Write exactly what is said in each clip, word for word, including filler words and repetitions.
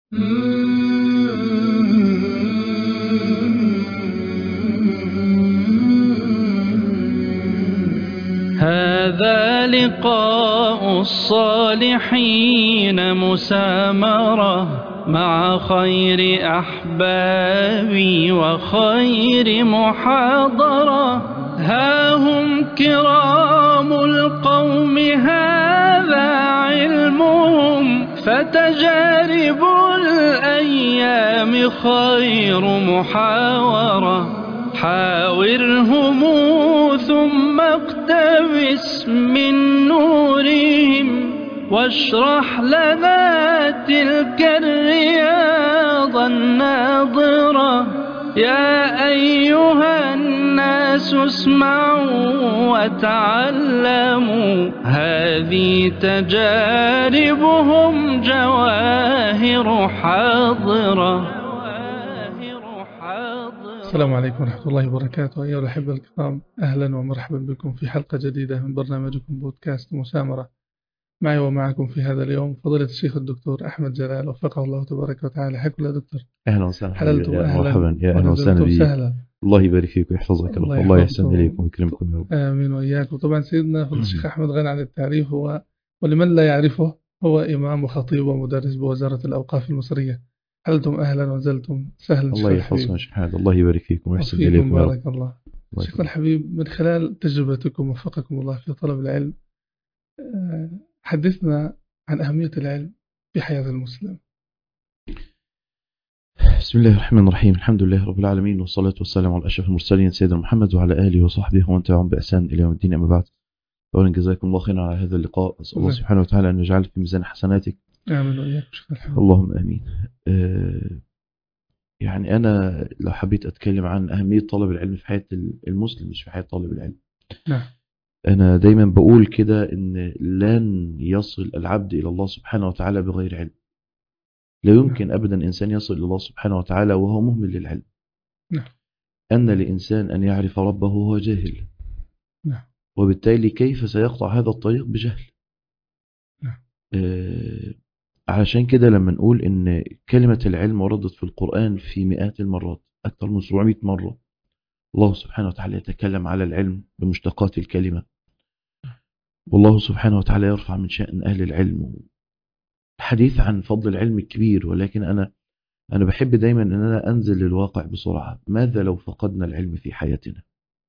هذا لقاء الصالحين مسامرة مع خير أحبابي وخير محاضرة. ها هم كرام القوم هذا علمهم، فتجارب الأيام خير محاورة. حاورهم ثم اقتبس من نورهم، واشرح لنا تلك الرياض الناظرة. يا أيها الناس اسمعوا وتعلموا، هذه تجاربهم جواهر حاضرة. السلام عليكم ورحمة الله وبركاته. أيها الأحبة الكرام، أهلا ومرحبا بكم في حلقة جديدة من برنامجكم بودكاست مسامرة. معي ومعكم في هذا اليوم فضيلة الشيخ الدكتور أحمد جلال، وفقه الله تبارك وتعالى. حياكم الله دكتور. أهلا وسهلا. حللتم أهلا مرحبا. يا أهلا وسهلا بك. الله يبارك فيك ويحفظك. الله, الله يحسن إليكم ويكرمكم يا رب. آمين وإياكم. طبعا سيدنا فضيلة الشيخ أحمد غني عن التعريف، هو ولمن لا يعرفه هو إمام وخطيب ومدرس بوزارة الأوقاف المصرية. حللتم أهلا وزلتم سهلا. الله يحفظكم شحال. الله يبارك فيكم ويحسن إليكم. بارك الله. شيخنا الحبيب، من خلال تجربتكم وفقكم الله في طلب العلم، حدثنا عن أهمية العلم في حياة المسلم. بسم الله الرحمن الرحيم. الحمد لله رب العالمين، والصلاة والسلام على أشرف المرسلين سيدنا محمد وعلى آله وصحبه ومن تبعهم بإحسان إلى يوم الدين. أما بعد، أولا جزاكم الله خيرا على هذا اللقاء. أسأل الله سبحانه وتعالى أن يجعل في ميزان حسناتك. آمين وإياكم شيخنا الحبيب. اللهم آمين. أه يعني أنا لو حبيت أتكلم عن أهمية طلب العلم في حياة المسلم، مش في حياة طالب العلم. نعم. أنا دايما بقول كده إن لن يصل العبد إلى الله سبحانه وتعالى بغير علم. لا يمكن نعم. أبدا إنسان يصل إلى الله سبحانه وتعالى وهو مهمل للعلم. نعم. أن لإنسان أن يعرف ربه وهو جاهل. نعم. وبالتالي كيف سيقطع هذا الطريق بجهل؟ نعم. آه عشان كده لما نقول إن كلمة العلم وردت في القرآن في مئات المرات، أكثر من سبعمائة مرة، الله سبحانه وتعالى يتكلم على العلم بمشتقات الكلمة. والله سبحانه وتعالى يرفع من شأن أهل العلم. الحديث عن فضل العلم الكبير، ولكن أنا أنا بحب دايما أن أنا أنزل للواقع بسرعة. ماذا لو فقدنا العلم في حياتنا؟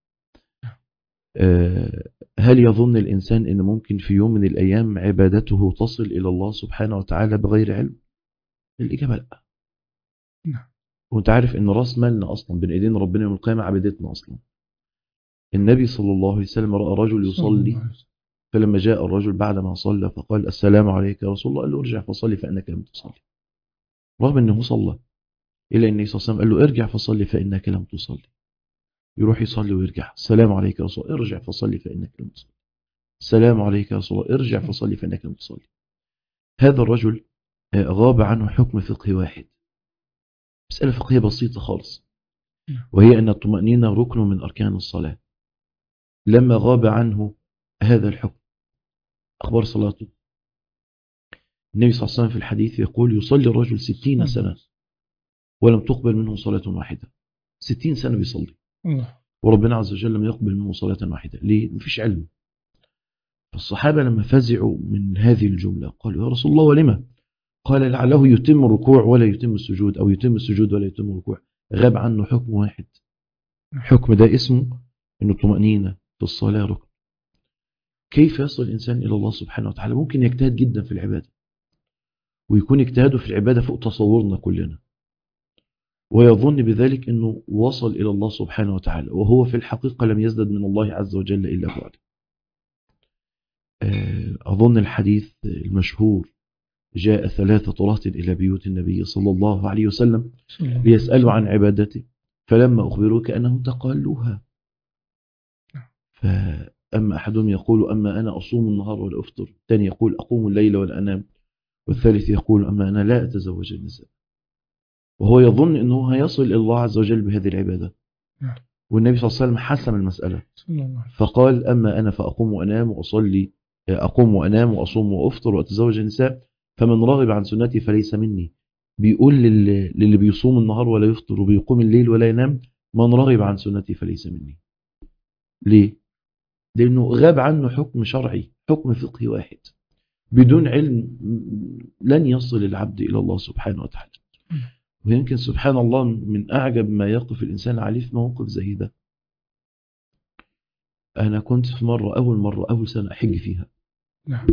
أه هل يظن الإنسان أن ممكن في يوم من الأيام عبادته تصل إلى الله سبحانه وتعالى بغير علم؟ الإجابة لا. نعم. وانت عارف أن رأس مالنا أصلا بين إيدين ربنا يوم القيامة عبادتنا أصلا. النبي صلى الله عليه وسلم رأى رجل يصلي، فلما جاء الرجل بعد ما صلى فقال: السلام عليك يا رسول الله. قال له: ارجع فصلي فإنك لم تصلي. رغم أنه صلى، إلا أن النبي صلى الله عليه وسلم قال له: ارجع فصلي فإنك لم تصلي. يروح يصلي ويرجع: السلام عليك يا رسول الله، ارجع فصلي فإنك لم تصلي. السلام عليك يا رسول الله، ارجع فصلي فإنك لم تصلي. هذا الرجل غاب عنه حكم فقهي واحد، مسألة فقهية بسيطة خالص، وهي أن الطمأنينة ركن من أركان الصلاة. لما غاب عنه هذا الحكم، أخبار صلاته. النبي صلى الله عليه وسلم في الحديث يقول: يصلي الرجل ستين سنة ولم تقبل منه صلاة واحدة. ستين سنة بيصلي وربنا عز وجل لم يقبل منه صلاة واحدة. ليه؟ مفيش علم. فالصحابة لما فزعوا من هذه الجملة قالوا: يا رسول الله ولما؟ قال: لعله يتم الركوع ولا يتم السجود، أو يتم السجود ولا يتم الركوع. غاب عنه حكم واحد. حكم ده اسمه أن الطمأنينة في الصلاة ركن. كيف يصل الإنسان إلى الله سبحانه وتعالى؟ ممكن يجتهد جدا في العبادة، ويكون اجتهاده في العبادة فوق تصورنا كلنا، ويظن بذلك أنه وصل إلى الله سبحانه وتعالى، وهو في الحقيقة لم يزدد من الله عز وجل إلا بعد. أظن الحديث المشهور: جاء ثلاثة رهط إلى بيوت النبي صلى الله عليه وسلم ليسألوا عن عبادته، فلما أخبروا كأنهم تقالوها. فأما أحدهم يقول: أما أنا أصوم النهار ولا أفطر، الثاني يقول: أقوم الليل ولا أنام، والثالث يقول: أما أنا لا أتزوج النساء. وهو يظن أنه هيصل إلى الله عز وجل بهذه العبادة. والنبي صلى الله عليه وسلم حسم المسألة فقال: أما أنا فأقوم وأنام وأصلي، أقوم وأنام وأصوم وأفطر وأتزوج النساء، فمن رغب عن سنتي فليس مني. بيقول للي, للي بيصوم النهار ولا يفطر وبيقوم الليل ولا ينام: من رغب عن سنتي فليس مني. ليه؟ لأنه غاب عنه حكم شرعي، حكم فقهي واحد. بدون علم لن يصل العبد إلى الله سبحانه وتعالى. ويمكن سبحان الله من أعجب ما يقف الإنسان عليه في موقف زي ده. أنا كنت في مرة أول مرة أول سنة أحج فيها. نعم.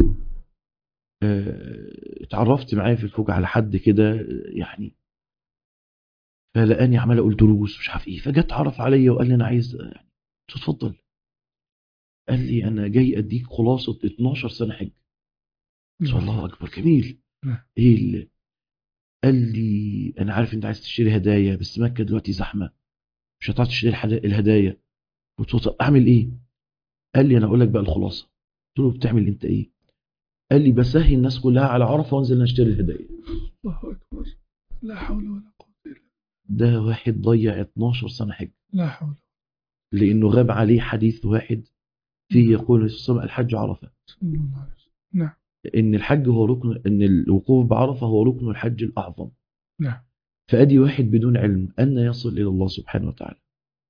اه اتعرفت معايا في الفوق على حد كده يعني، فلقاني عمال أقول دروس مش عارف إيه، فجت عرف عليا وقال لي أنا عايز يعني تتفضل. قال لي أنا جاي أديك خلاصة اتناشر سنة حج. قلت له الله أكبر، جميل. إيه اللي قال لي أنا عارف أنت عايز تشتري هدايا بس مكة دلوقتي زحمة مش هتعرف تشتري الهدايا. قلت له طب أعمل إيه؟ قال لي أنا أقول لك بقى الخلاصة. قلت له بتعمل أنت إيه؟ قال لي بسهي الناس كلها على عرفة وانزل نشتري الهدايا. الله أكبر، لا حول ولا قوة إلا بالله. ده واحد ضيع اتناشر سنة حج، لا حول، لأنه غاب عليه حديث واحد فيه يقول الحج عرفة. نعم. إن الحج هو ركن، إن الوقوف بعرفة هو ركن الحج الأعظم. نعم. فأدي واحد بدون علم أن يصل إلى الله سبحانه وتعالى.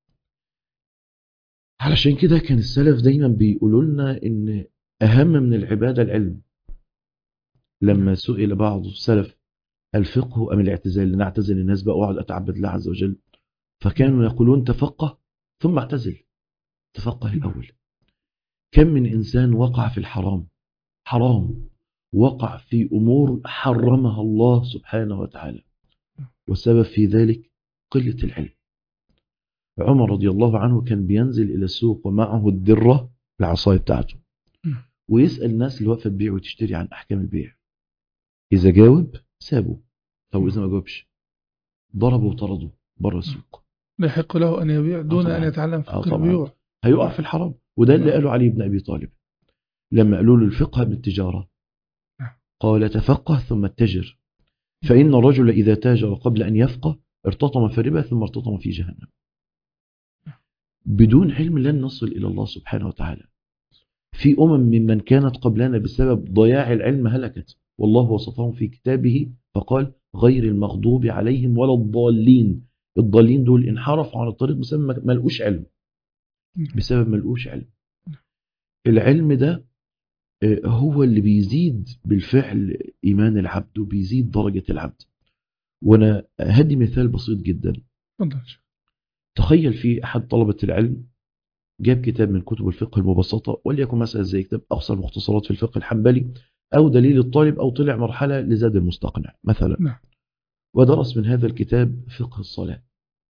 علشان كده كان السلف دايما بيقولوا لنا إن أهم من العبادة العلم. لما سئل بعض السلف الفقه أم الاعتزال، لنعتزل الناس بقى وأقعد أتعبد الله عز وجل، فكانوا يقولون تفقه ثم اعتزل. تفقه الأول. كم من إنسان وقع في الحرام، حرام وقع في أمور حرمها الله سبحانه وتعالى، والسبب في ذلك قلة العلم. عمر رضي الله عنه كان بينزل إلى السوق ومعه الدرة العصاية بتاعته، ويسأل الناس اللي واقفة تبيع وتشتري عن أحكام البيع. إذا جاوب سابه، أو إذا ما جاوبش ضربه وطرده بره السوق. لا يحق له أن يبيع دون أن يتعلم فقه البيوع، هيقع في الحرام. وده اللي قاله علي بن أبي طالب لما قالوا له الفقه بالتجارة، قال تفقه ثم اتجر، فإن الرجل إذا تاجر قبل أن يفقه ارتطم في الربا ثم ارتطم في جهنم. بدون علم لن نصل إلى الله سبحانه وتعالى. في أمم ممن كانت قبلنا بسبب ضياع العلم هلكت، والله وصفهم في كتابه فقال غير المغضوب عليهم ولا الضالين. الضالين دول انحرفوا عن الطريق بسبب ما لقوش علم، بسبب ما لقوش علم. العلم ده هو اللي بيزيد بالفعل إيمان العبد وبيزيد درجة العبد. وأنا هدي مثال بسيط جدا. تخيل في أحد طلبة العلم جاب كتاب من كتب الفقه المبسطة، وليكن مثلا زي كتاب أقصى المختصرات في الفقه الحنبلي أو دليل الطالب، أو طلع مرحلة لزاد المستقنع مثلا، ودرس من هذا الكتاب فقه الصلاة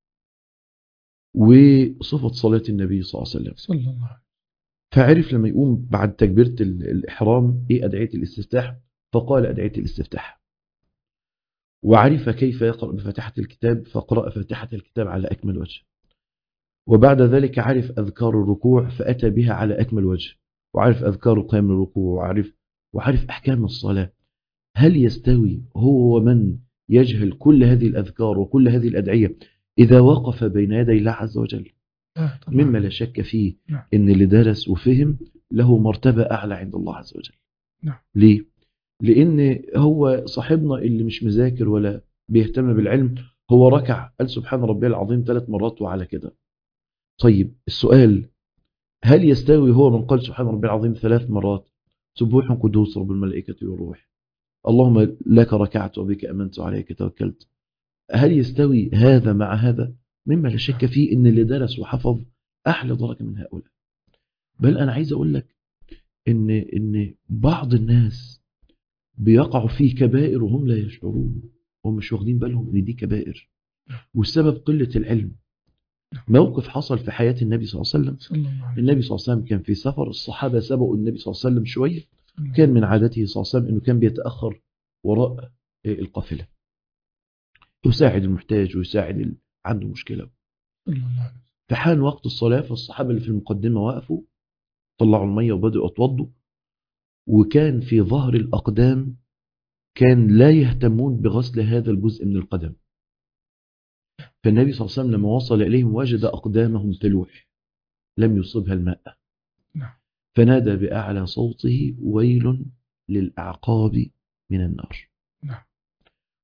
وصفة صلاة النبي صلى الله عليه وسلم صلى الله عليه وسلم. فعرف لما يقوم بعد تكبيرة الإحرام إيه أدعية الاستفتاح، فقال أدعية الاستفتاح. وعرف كيف يقرأ بفاتحة الكتاب، فقرأ فاتحة الكتاب على أكمل وجه. وبعد ذلك عرف أذكار الركوع فأتى بها على أكمل وجه، وعرف أذكار قيام الركوع، وعرف وعرف أحكام الصلاة. هل يستوي هو ومن يجهل كل هذه الأذكار وكل هذه الأدعية إذا وقف بين يدي الله عز وجل؟ مما لا شك فيه إن اللي درس وفهم له مرتبة أعلى عند الله عز وجل. ليه؟ لأن هو صاحبنا اللي مش مذاكر ولا بيهتم بالعلم هو ركع قال سبحان ربي العظيم ثلاث مرات وعلى كده. طيب السؤال، هل يستوي هو من قال سبحان ربي العظيم ثلاث مرات سبوح قدوس رب الملائكة والروح اللهم لك ركعت وبك أمنت وعليك توكلت؟ هل يستوي هذا مع هذا؟ مما لا شك فيه إن اللي درس وحفظ أحلى درجة من هؤلاء. بل أنا عايز أقول لك إن إن بعض الناس بيقعوا في كبائر وهم لا يشعرون، هم مش واخدين بالهم إن دي كبائر، والسبب قلة العلم. موقف حصل في حياة النبي صلى الله عليه وسلم. النبي صلى الله عليه وسلم كان في سفر، الصحابة سبقوا النبي صلى الله عليه وسلم شوية. كان من عادته صلى الله عليه وسلم أنه كان بيتأخر وراء القافلة، يساعد المحتاج ويساعد اللي عنده مشكلة. فحان وقت الصلاة، فالصحابة اللي في المقدمة وقفوا طلعوا المية وبدأوا يتوضوا، وكان في ظهر الأقدام كان لا يهتمون بغسل هذا الجزء من القدم. فالنبي صلى الله عليه وسلم لما وصل إليهم وجد أقدامهم تلوح لم يصبها الماء، فنادى بأعلى صوته ويل للأعقاب من النار.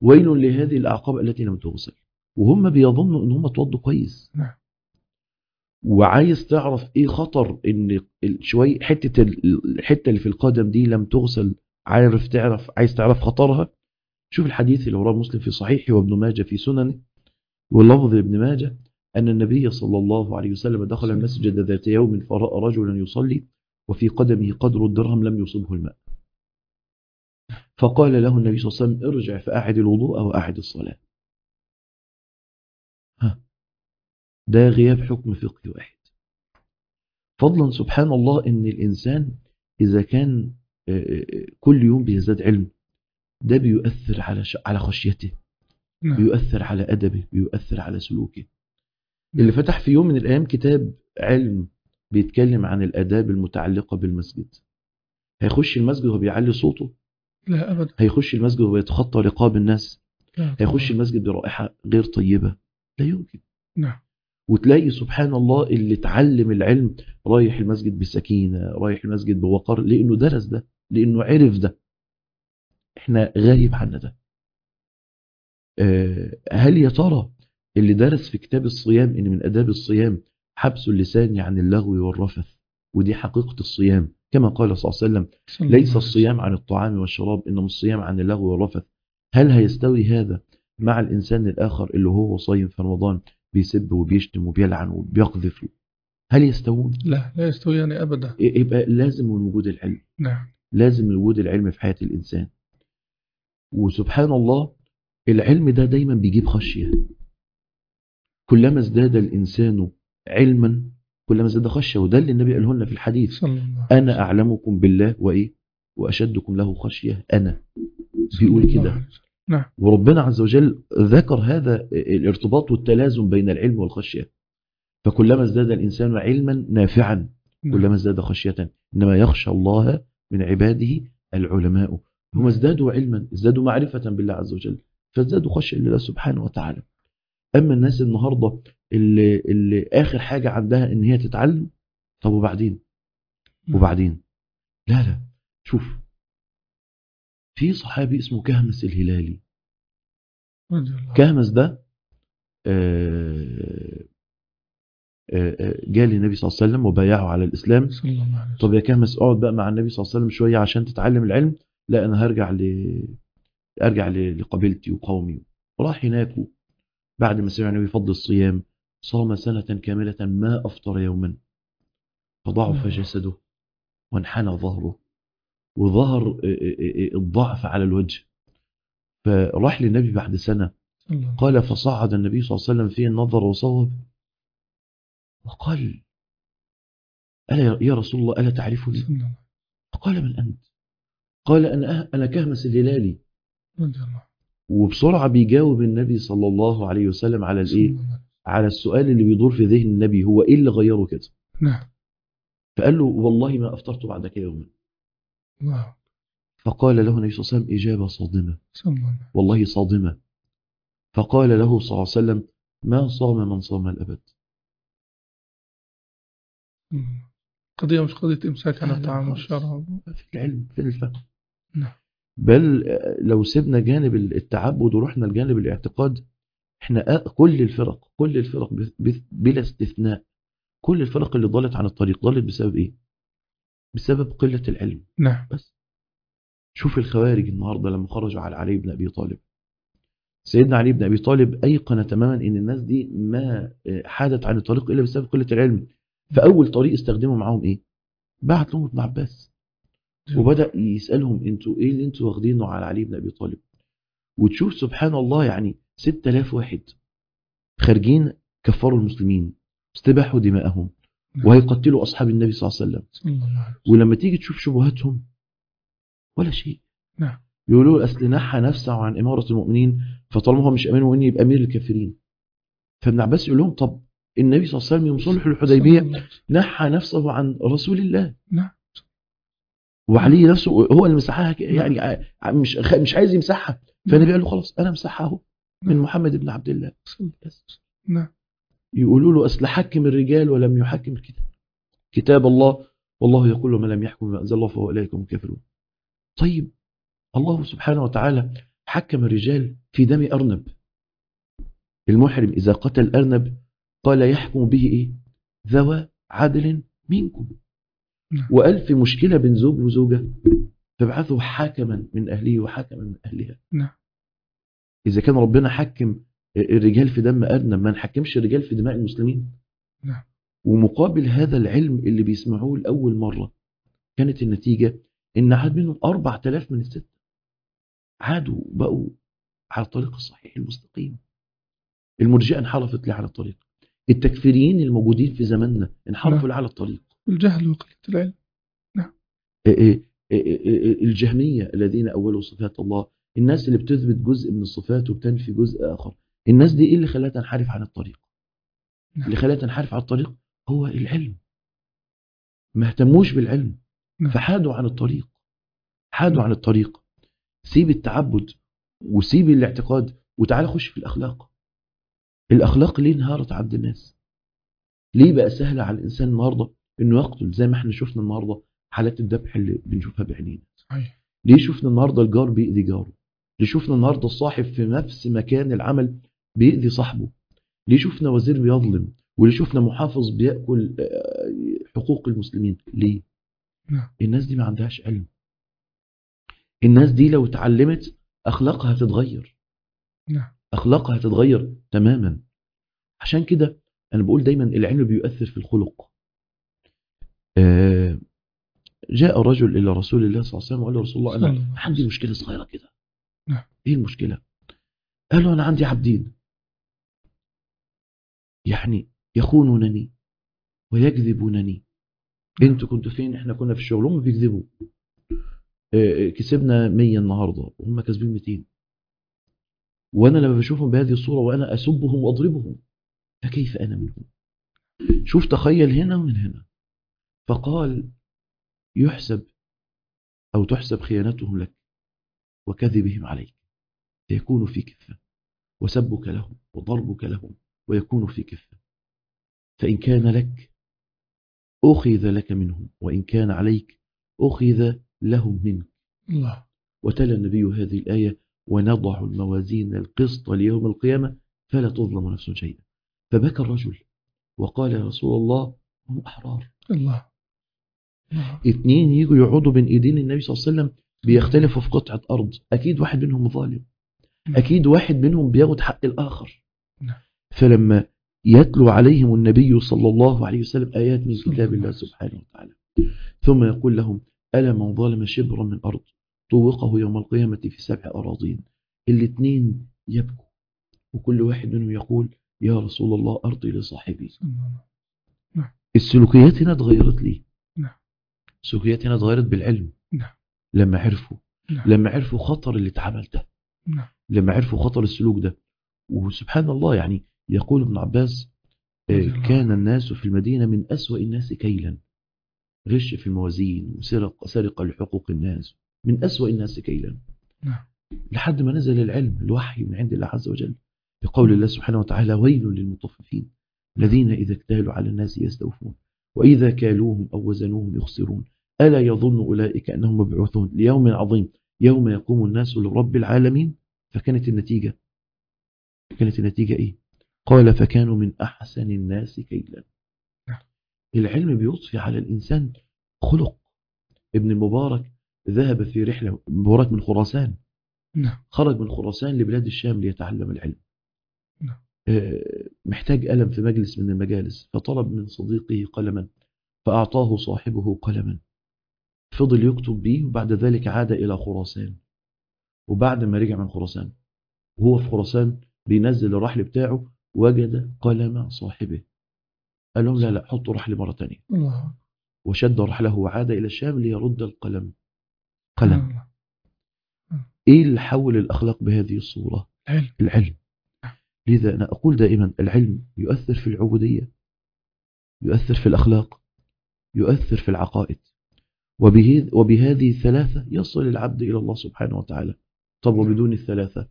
ويل لهذه الأعقاب التي لم تغسل. وهم بيظنوا ان هم اتوضوا كويس. نعم. وعايز تعرف ايه خطر ان شويه حته الحته اللي في القدم دي لم تغسل، عارف تعرف عايز تعرف خطرها؟ شوف الحديث اللي وراه مسلم في صحيحه وابن ماجه في سننه، واللفظ ابن ماجه أن النبي صلى الله عليه وسلم دخل المسجد ذات يوم فرأى رجلا يصلي وفي قدمه قدر الدرهم لم يصبه الماء، فقال له النبي صلى الله عليه وسلم ارجع فأعد الوضوء وأعد الصلاة. ها، ده غياب حكم فقهي واحد. فضلا سبحان الله ان الإنسان إذا كان كل يوم بيزداد علم، ده بيؤثر على على خشيته، بيؤثر على أدبه، بيؤثر على سلوكه. اللي فتح في يوم من الأيام كتاب علم بيتكلم عن الآداب المتعلقة بالمسجد، هيخش المسجد وهو بيعلي صوته؟ لا أبدا. هيخش المسجد وهو يتخطى رقاب الناس؟ لا. هيخش المسجد برائحة غير طيبة؟ لا يمكن. نعم. وتلاقي سبحان الله اللي اتعلم العلم رايح المسجد بسكينة، رايح المسجد بوقار، لأنه درس ده، لأنه عرف ده. احنا غايب عنا ده. أه هل يا ترى اللي درس في كتاب الصيام ان من آداب الصيام حبس اللسان عن اللغو والرفث، ودي حقيقة الصيام كما قال صلى الله عليه وسلم ليس الصيام عن الطعام والشراب إنما الصيام عن اللغو والرفث. هل هيستوي هذا مع الإنسان الآخر اللي هو صايم في رمضان بيسب وبيشتم وبيلعن وبيقذف؟ هل يستوون؟ لا لا يستويان أبدا. يبقى لازم من وجود العلم. نعم. لازم من وجود العلم في حياة الإنسان. وسبحان الله العلم ده دايما بيجيب خشية. كلما ازداد الإنسان علما كلما ازداد خشية، وده اللي النبي قاله لنا في الحديث أنا أعلمكم بالله وإيه وأشدكم له خشية. أنا بيقول كده. نعم. وربنا عز وجل ذكر هذا الارتباط والتلازم بين العلم والخشية. فكلما ازداد الإنسان علما نافعا كلما ازداد خشية، إنما يخشى الله من عباده العلماء. هم ازدادوا علما، ازدادوا معرفة بالله عز وجل، فازدادوا خشية لله سبحانه وتعالى. أما الناس النهاردة اللي, اللي آخر حاجة عندها إن هي تتعلم، طب وبعدين وبعدين لا لا. شوف في صحابي اسمه كهمس الهلالي. كهمس ده جاء للنبي صلى الله عليه وسلم وبايعه على الإسلام. طب يا كهمس اقعد بقى مع النبي صلى الله عليه وسلم شوية عشان تتعلم العلم. لا أنا هرجع ل... أرجع لقبيلتي وقومي. راح هناك بعد ما سمع النبي فضل الصيام صام سنة كاملة ما أفطر يوما، فضعف جسده وانحنى ظهره وظهر الضعف على الوجه. فراح للنبي بعد سنة قال فصعد النبي صلى الله عليه وسلم فيه النظر وصوب وقال ألا يا رسول الله ألا تعرفني؟ فقال من أنت؟ قال أنا أنا كهمس الهلالي. وبسرعة بيجاوب النبي صلى الله عليه وسلم على الإيه؟ على السؤال اللي بيدور في ذهن النبي، هو إيه اللي غيره كده؟ نعم. فقال له والله ما أفطرت بعدك يوما. نعم. فقال له النبي صلى الله عليه وسلم إجابة صادمة، والله صادمة. فقال له صلى الله عليه وسلم ما صام من صام الأبد. قضية مش قضية إمساك عن الطعام والشراب، في العلم في الفهم. نعم. بل لو سيبنا جانب التعبد ورحنا لجانب الاعتقاد، احنا كل الفرق كل الفرق بلا استثناء كل الفرق اللي ضلت عن الطريق ضلت بسبب ايه؟ بسبب قلة العلم. نعم. بس شوف الخوارج النهارده لما خرجوا على علي بن ابي طالب، سيدنا علي بن ابي طالب ايقن تماما ان الناس دي ما حادت عن الطريق الا بسبب قلة العلم. فاول طريق استخدموا معاهم ايه؟ بعت لهم ابن عباس وبدأ يسألهم انتوا ايه اللي انتوا واخدينه على علي بن ابي طالب. وتشوف سبحان الله يعني ستة آلاف واحد خارجين كفروا المسلمين واستباحوا دماءهم وهيقتلوا أصحاب النبي صلى الله عليه وسلم. ولما تيجي تشوف شبهاتهم ولا شيء. نعم. يقولوا أصل نحى نفسه عن إمارة المؤمنين، فطالما هو مش أمين وإن يبقى أمير الكافرين. فابن عباس يقول لهم طب النبي صلى الله عليه وسلم يوم صلح الحديبية نحى نفسه عن رسول الله. نعم. وعلي نفسه هو اللي مسحها يعني مش مش عايز يمسحها. فالنبي قال له خلاص أنا مسحها من محمد بن عبد الله. نعم. يقولوا له أصل حكم الرجال ولم يحكم الكتاب كتاب الله، والله يقول ومن لم يحكم بما أنزل الله فهو أولئك هم الكافرون. طيب الله سبحانه وتعالى حكم الرجال في دم أرنب. المحرم إذا قتل أرنب قال يحكم به إيه؟ ذوى عدل منكم. وقال في مشكلة بين زوج وزوجة فابعثوا حاكما من أهله وحاكما من أهلها. إذا كان ربنا حكم الرجال في دم أرنب، ما نحكمش الرجال في دماء المسلمين؟ ومقابل هذا العلم اللي بيسمعوه لأول مرة كانت النتيجة إن عاد منهم أربعة آلاف من الستة عادوا بقوا على الطريق الصحيح المستقيم. المرجئة انحرفت ليه على الطريق؟ التكفيريين الموجودين في زماننا انحرفوا ليه على الطريق؟ الجهل وقلة العلم. نعم. الجهمية الذين أولوا صفات الله، الناس اللي بتثبت جزء من الصفات وبتنفي جزء آخر، الناس دي إيه اللي خلاها تنحرف عن الطريق؟ نعم. اللي خلاها تنحرف عن الطريق هو العلم. ما اهتموش بالعلم. نعم. فحادوا عن الطريق. حادوا نعم. عن الطريق. سيب التعبد وسيب الاعتقاد وتعال خش في الأخلاق. الأخلاق ليه انهارت عند الناس؟ ليه بقى سهل على الإنسان النهاردة إنه يقتل زي ما احنا شفنا النهاردة حالات الذبح اللي بنشوفها بعينينا؟ ليه شفنا النهاردة الجار بيأذي جاره؟ ليه شفنا النهاردة الصاحب في نفس مكان العمل بيأذي صاحبه؟ ليه شفنا وزير بيظلم؟ وليه شفنا محافظ بيأكل حقوق المسلمين؟ ليه؟ الناس دي ما عندهاش علم. الناس دي لو اتعلمت أخلاقها هتتغير. أخلاقها هتتغير تماما. عشان كده أنا بقول دايما العلم بيؤثر في الخلق. آه جاء رجل إلى رسول الله صلى الله عليه وسلم وقال له رسول الله أنا عندي مشكلة صغيرة كده. إيه المشكلة؟ قال له أنا عندي عبدين يعني يخونونني ويكذبونني. انتوا كنتوا فين؟ احنا كنا في الشغل. هم بيكذبوا. آه كسبنا مية النهاردة وهم كسبين مئتين. وأنا لما بشوفهم بهذه الصورة وأنا أسبهم وأضربهم فكيف أنا منهم؟ شوف تخيل هنا ومن هنا. فقال يحسب أو تحسب خيانتهم لك وكذبهم عليك فيكون في كفة، وسبك لهم وضربك لهم ويكون في كفة. فإن كان لك أخذ لك منهم وإن كان عليك أخذ لهم منك. الله. وتلا النبي هذه الآية ونضع الموازين القسط ليوم القيامة فلا تظلم نفس شيئا. فبكى الرجل وقال يا رسول الله هم أحرار. الله. اتنين يجوا يقعدوا بين ايدين النبي صلى الله عليه وسلم بيختلفوا في قطعة أرض، أكيد واحد منهم ظالم، أكيد واحد منهم بياخد حق الآخر. فلما يتلو عليهم النبي صلى الله عليه وسلم آيات من كتاب الله سبحانه وتعالى ثم يقول لهم ألا من ظلم شبرا من أرض طوقه يوم القيامة في سبع أراضين. الاثنين يبكوا وكل واحد منهم يقول يا رسول الله أرضي لصاحبي. السلوكيات هنا اتغيرت ليه؟ السلوكيات هنا اتغيرت بالعلم. لما عرفوا لما عرفوا خطر اللي اتعمل ده، لما عرفوا خطر السلوك ده. وسبحان الله يعني يقول ابن عباس كان الناس في المدينة من أسوأ الناس كيلا، غش في الموازين وسرق سرقة لحقوق الناس، من أسوأ الناس كيلا. لحد ما نزل العلم الوحي من عند الله عز وجل بقول الله سبحانه وتعالى ويل للمطففين الذين إذا اكتالوا على الناس يستوفون وإذا كالوهم أو وزنوهم يخسرون ألا يظن أولئك أنهم مبعوثون ليوم عظيم يوم يقوم الناس لرب العالمين. فكانت النتيجة كانت النتيجة إيه؟ قال فكانوا من أحسن الناس كيلا. العلم بيضفي على الإنسان خلق. ابن المبارك ذهب في رحلة، مبارك من خراسان، خرج من خراسان لبلاد الشام ليتعلم العلم. محتاج قلم في مجلس من المجالس فطلب من صديقه قلما فأعطاه صاحبه قلما فضل يكتب به. وبعد ذلك عاد إلى خراسان، وبعد ما رجع من خراسان وهو في خراسان بينزل الرحل بتاعه وجد قلم صاحبه. قال لهم لا لا حطوا رحل مرة تانية. الله. وشد رحله وعاد إلى الشام ليرد القلم. قلم. إيه اللي حول الأخلاق بهذه الصورة؟ العلم. العلم. لذا أنا أقول دائما العلم يؤثر في العبودية، يؤثر في الأخلاق، يؤثر في العقائد. وبهذه الثلاثة يصل العبد إلى الله سبحانه وتعالى. طب وبدون الثلاثة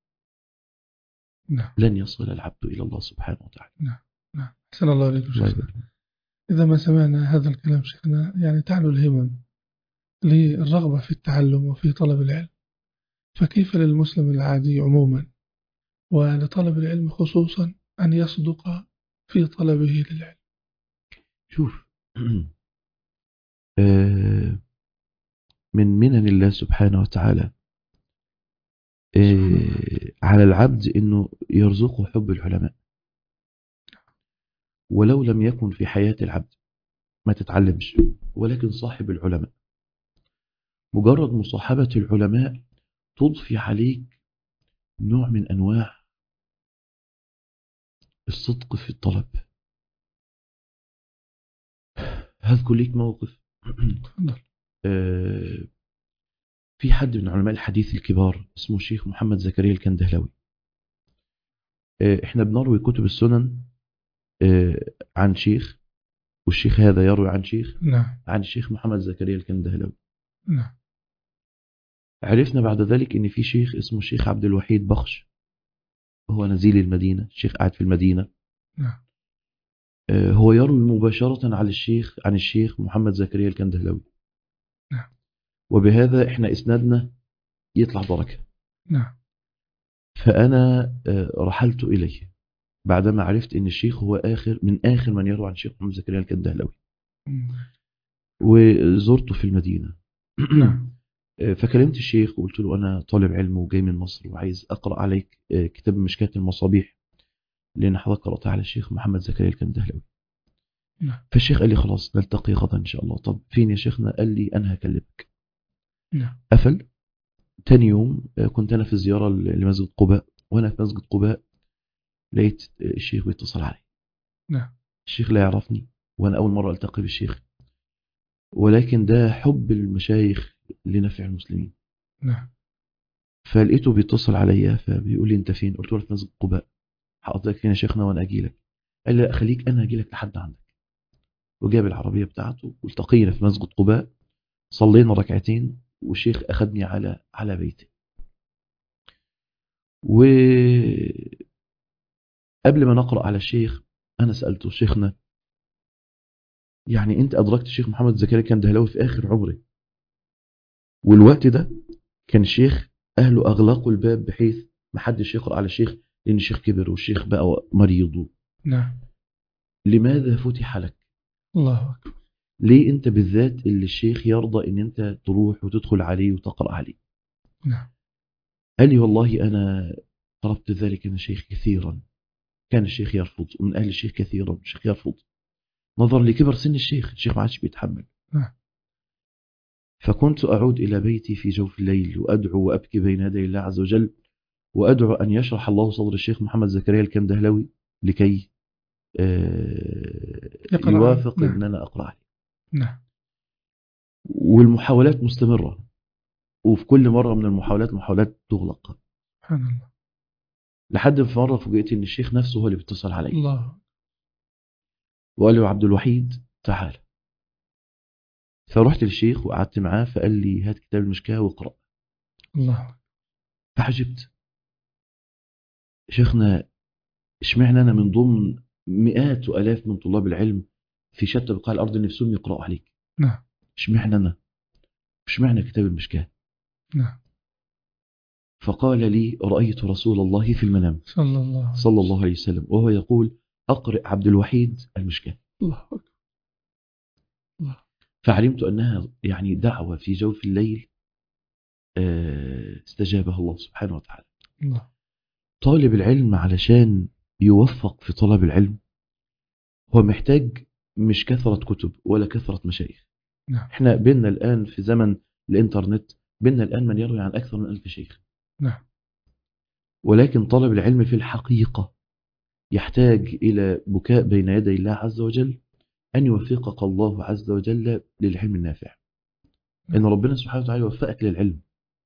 نعم. لن يصل العبد إلى الله سبحانه وتعالى. نعم نعم. أحسن الله عليكم شيخنا. إذا ما سمعنا هذا الكلام شيخنا يعني تعلو الهمم للرغبة في التعلم وفي طلب العلم فكيف للمسلم العادي عموما ولطلب العلم خصوصا أن يصدق في طلبه للعلم؟ شوف آه، من منن الله سبحانه وتعالى آه، على العبد إنه يرزقه حب العلماء، ولو لم يكن في حياة العبد ما تتعلمش، ولكن صاحب العلماء، مجرد مصاحبة العلماء تضفي عليك نوع من أنواع الصدق في الطلب. هذكر ليك موقف. آه، في حد من علماء الحديث الكبار اسمه الشيخ محمد زكريا الكندهلوي. آه، احنا بنروي كتب السنن آه، عن شيخ، والشيخ هذا يروي عن شيخ نعم. عن الشيخ محمد زكريا الكندهلوي. نعم. عرفنا بعد ذلك ان في شيخ اسمه الشيخ عبد الوحيد بخش، هو نزيل المدينة، الشيخ قاعد في المدينة. نعم. آه، هو يروي مباشرة عن الشيخ عن الشيخ محمد زكريا الكندهلوي. نعم. وبهذا احنا اسنادنا يطلع بركة. نعم. فأنا آه، رحلت إليه بعدما عرفت ان الشيخ هو آخر من آخر من يروي عن الشيخ محمد زكريا الكندهلوي، وزرته في المدينة. نعم. فكلمت الشيخ وقلت له أنا طالب علم وجاي من مصر وعايز أقرأ عليك كتاب مشكاة المصابيح، لأن حضرتك قرأت على الشيخ محمد زكريا الكندهلوي. نعم. فالشيخ قال لي خلاص نلتقي غدا إن شاء الله. طب فين يا شيخنا؟ قال لي أنا هكلمك. نعم. قفل. تاني يوم كنت أنا في زيارة لمسجد قباء، وأنا في مسجد قباء لقيت الشيخ بيتصل علي. نعم. الشيخ لا يعرفني وأنا أول مرة ألتقي بالشيخ، ولكن ده حب المشايخ لنفع المسلمين. نعم. فلقيته بيتصل عليا فبيقول لي انت فين؟ قلت له في مسجد قباء. حضرتك فين يا شيخنا وانا اجي لك؟ قال لي لا خليك انا اجي لك لحد عندك. وجاب العربيه بتاعته والتقينا في مسجد قباء، صلينا ركعتين والشيخ اخذني على على بيته. وقبل ما نقرا على الشيخ انا سالته شيخنا يعني انت ادركت الشيخ محمد زكريا الكندهلوي في اخر عمره، والوقت ده كان الشيخ اهله اغلقوا الباب بحيث ما حدش يقرا على الشيخ لان الشيخ كبر والشيخ بقى مريض. نعم. لماذا فتح لك؟ الله أكبر. ليه انت بالذات اللي الشيخ يرضى ان انت تروح وتدخل عليه وتقرأ عليه؟ نعم. قال لي والله انا طلبت ذلك من الشيخ كثيرا، كان الشيخ يرفض، ومن اهل الشيخ كثيرا الشيخ يرفض نظرا لكبر سن الشيخ، الشيخ ما عادش بيتحمل. نعم. فكنت اعود الى بيتي في جوف الليل وادعو وابكي بين يدي الله عز وجل، وادعو ان يشرح الله صدر الشيخ محمد زكريا الكندهلوي لكي يوافق نعم. ان انا اقرأ عليه. نعم. والمحاولات مستمرة، وفي كل مرة من المحاولات محاولات تغلق. سبحان الله. لحد في مرة فوجئت ان الشيخ نفسه هو اللي بيتصل علي الله. وقال له عبد الوحيد تعال. فرحت للشيخ وقعدت معاه فقال لي هات كتاب المشكاة واقرأ. الله. فعجبت. شيخنا اشمعنى انا من ضمن مئات والاف من طلاب العلم في شتى بقاع الارض نفسهم يقرأوا عليك؟ نعم. اشمعنى انا؟ اشمعنى كتاب المشكاة؟ نعم. فقال لي رأيت رسول الله في المنام صلى الله صلى الله عليه وسلم وهو يقول أقرأ عبد الوحيد المشكاة. الله أكبر. الله. فعلمت أنها يعني دعوة في جوف الليل استجابها الله سبحانه وتعالى. الله. طالب العلم علشان يوفق في طلب العلم هو محتاج مش كثرة كتب ولا كثرة مشايخ. نعم. احنا بيننا الآن في زمن الانترنت بيننا الآن من يروي عن أكثر من ألف شيخ. نعم. ولكن طلب العلم في الحقيقة يحتاج إلى بكاء بين يدي الله عز وجل أن يوفقك الله عز وجل للعلم النافع. إن ربنا سبحانه وتعالى يوفقك للعلم.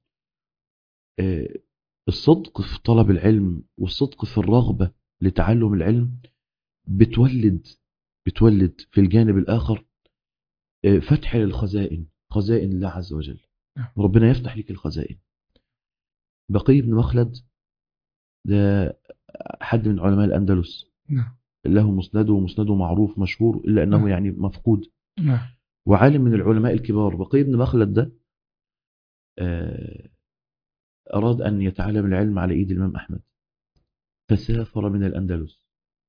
الصدق في طلب العلم والصدق في الرغبة لتعلم العلم بتولد بتولد في الجانب الآخر فتح للخزائن، خزائن الله عز وجل. ربنا يفتح لك الخزائن. بقي بن مخلد ده حد من علماء الأندلس. نعم. له مسنده ومسنده معروف مشهور إلا أنه نعم. يعني مفقود. نعم. وعالم من العلماء الكبار. بقي بن مخلد ده أراد أن يتعلم العلم على إيد الإمام أحمد، فسافر من الأندلس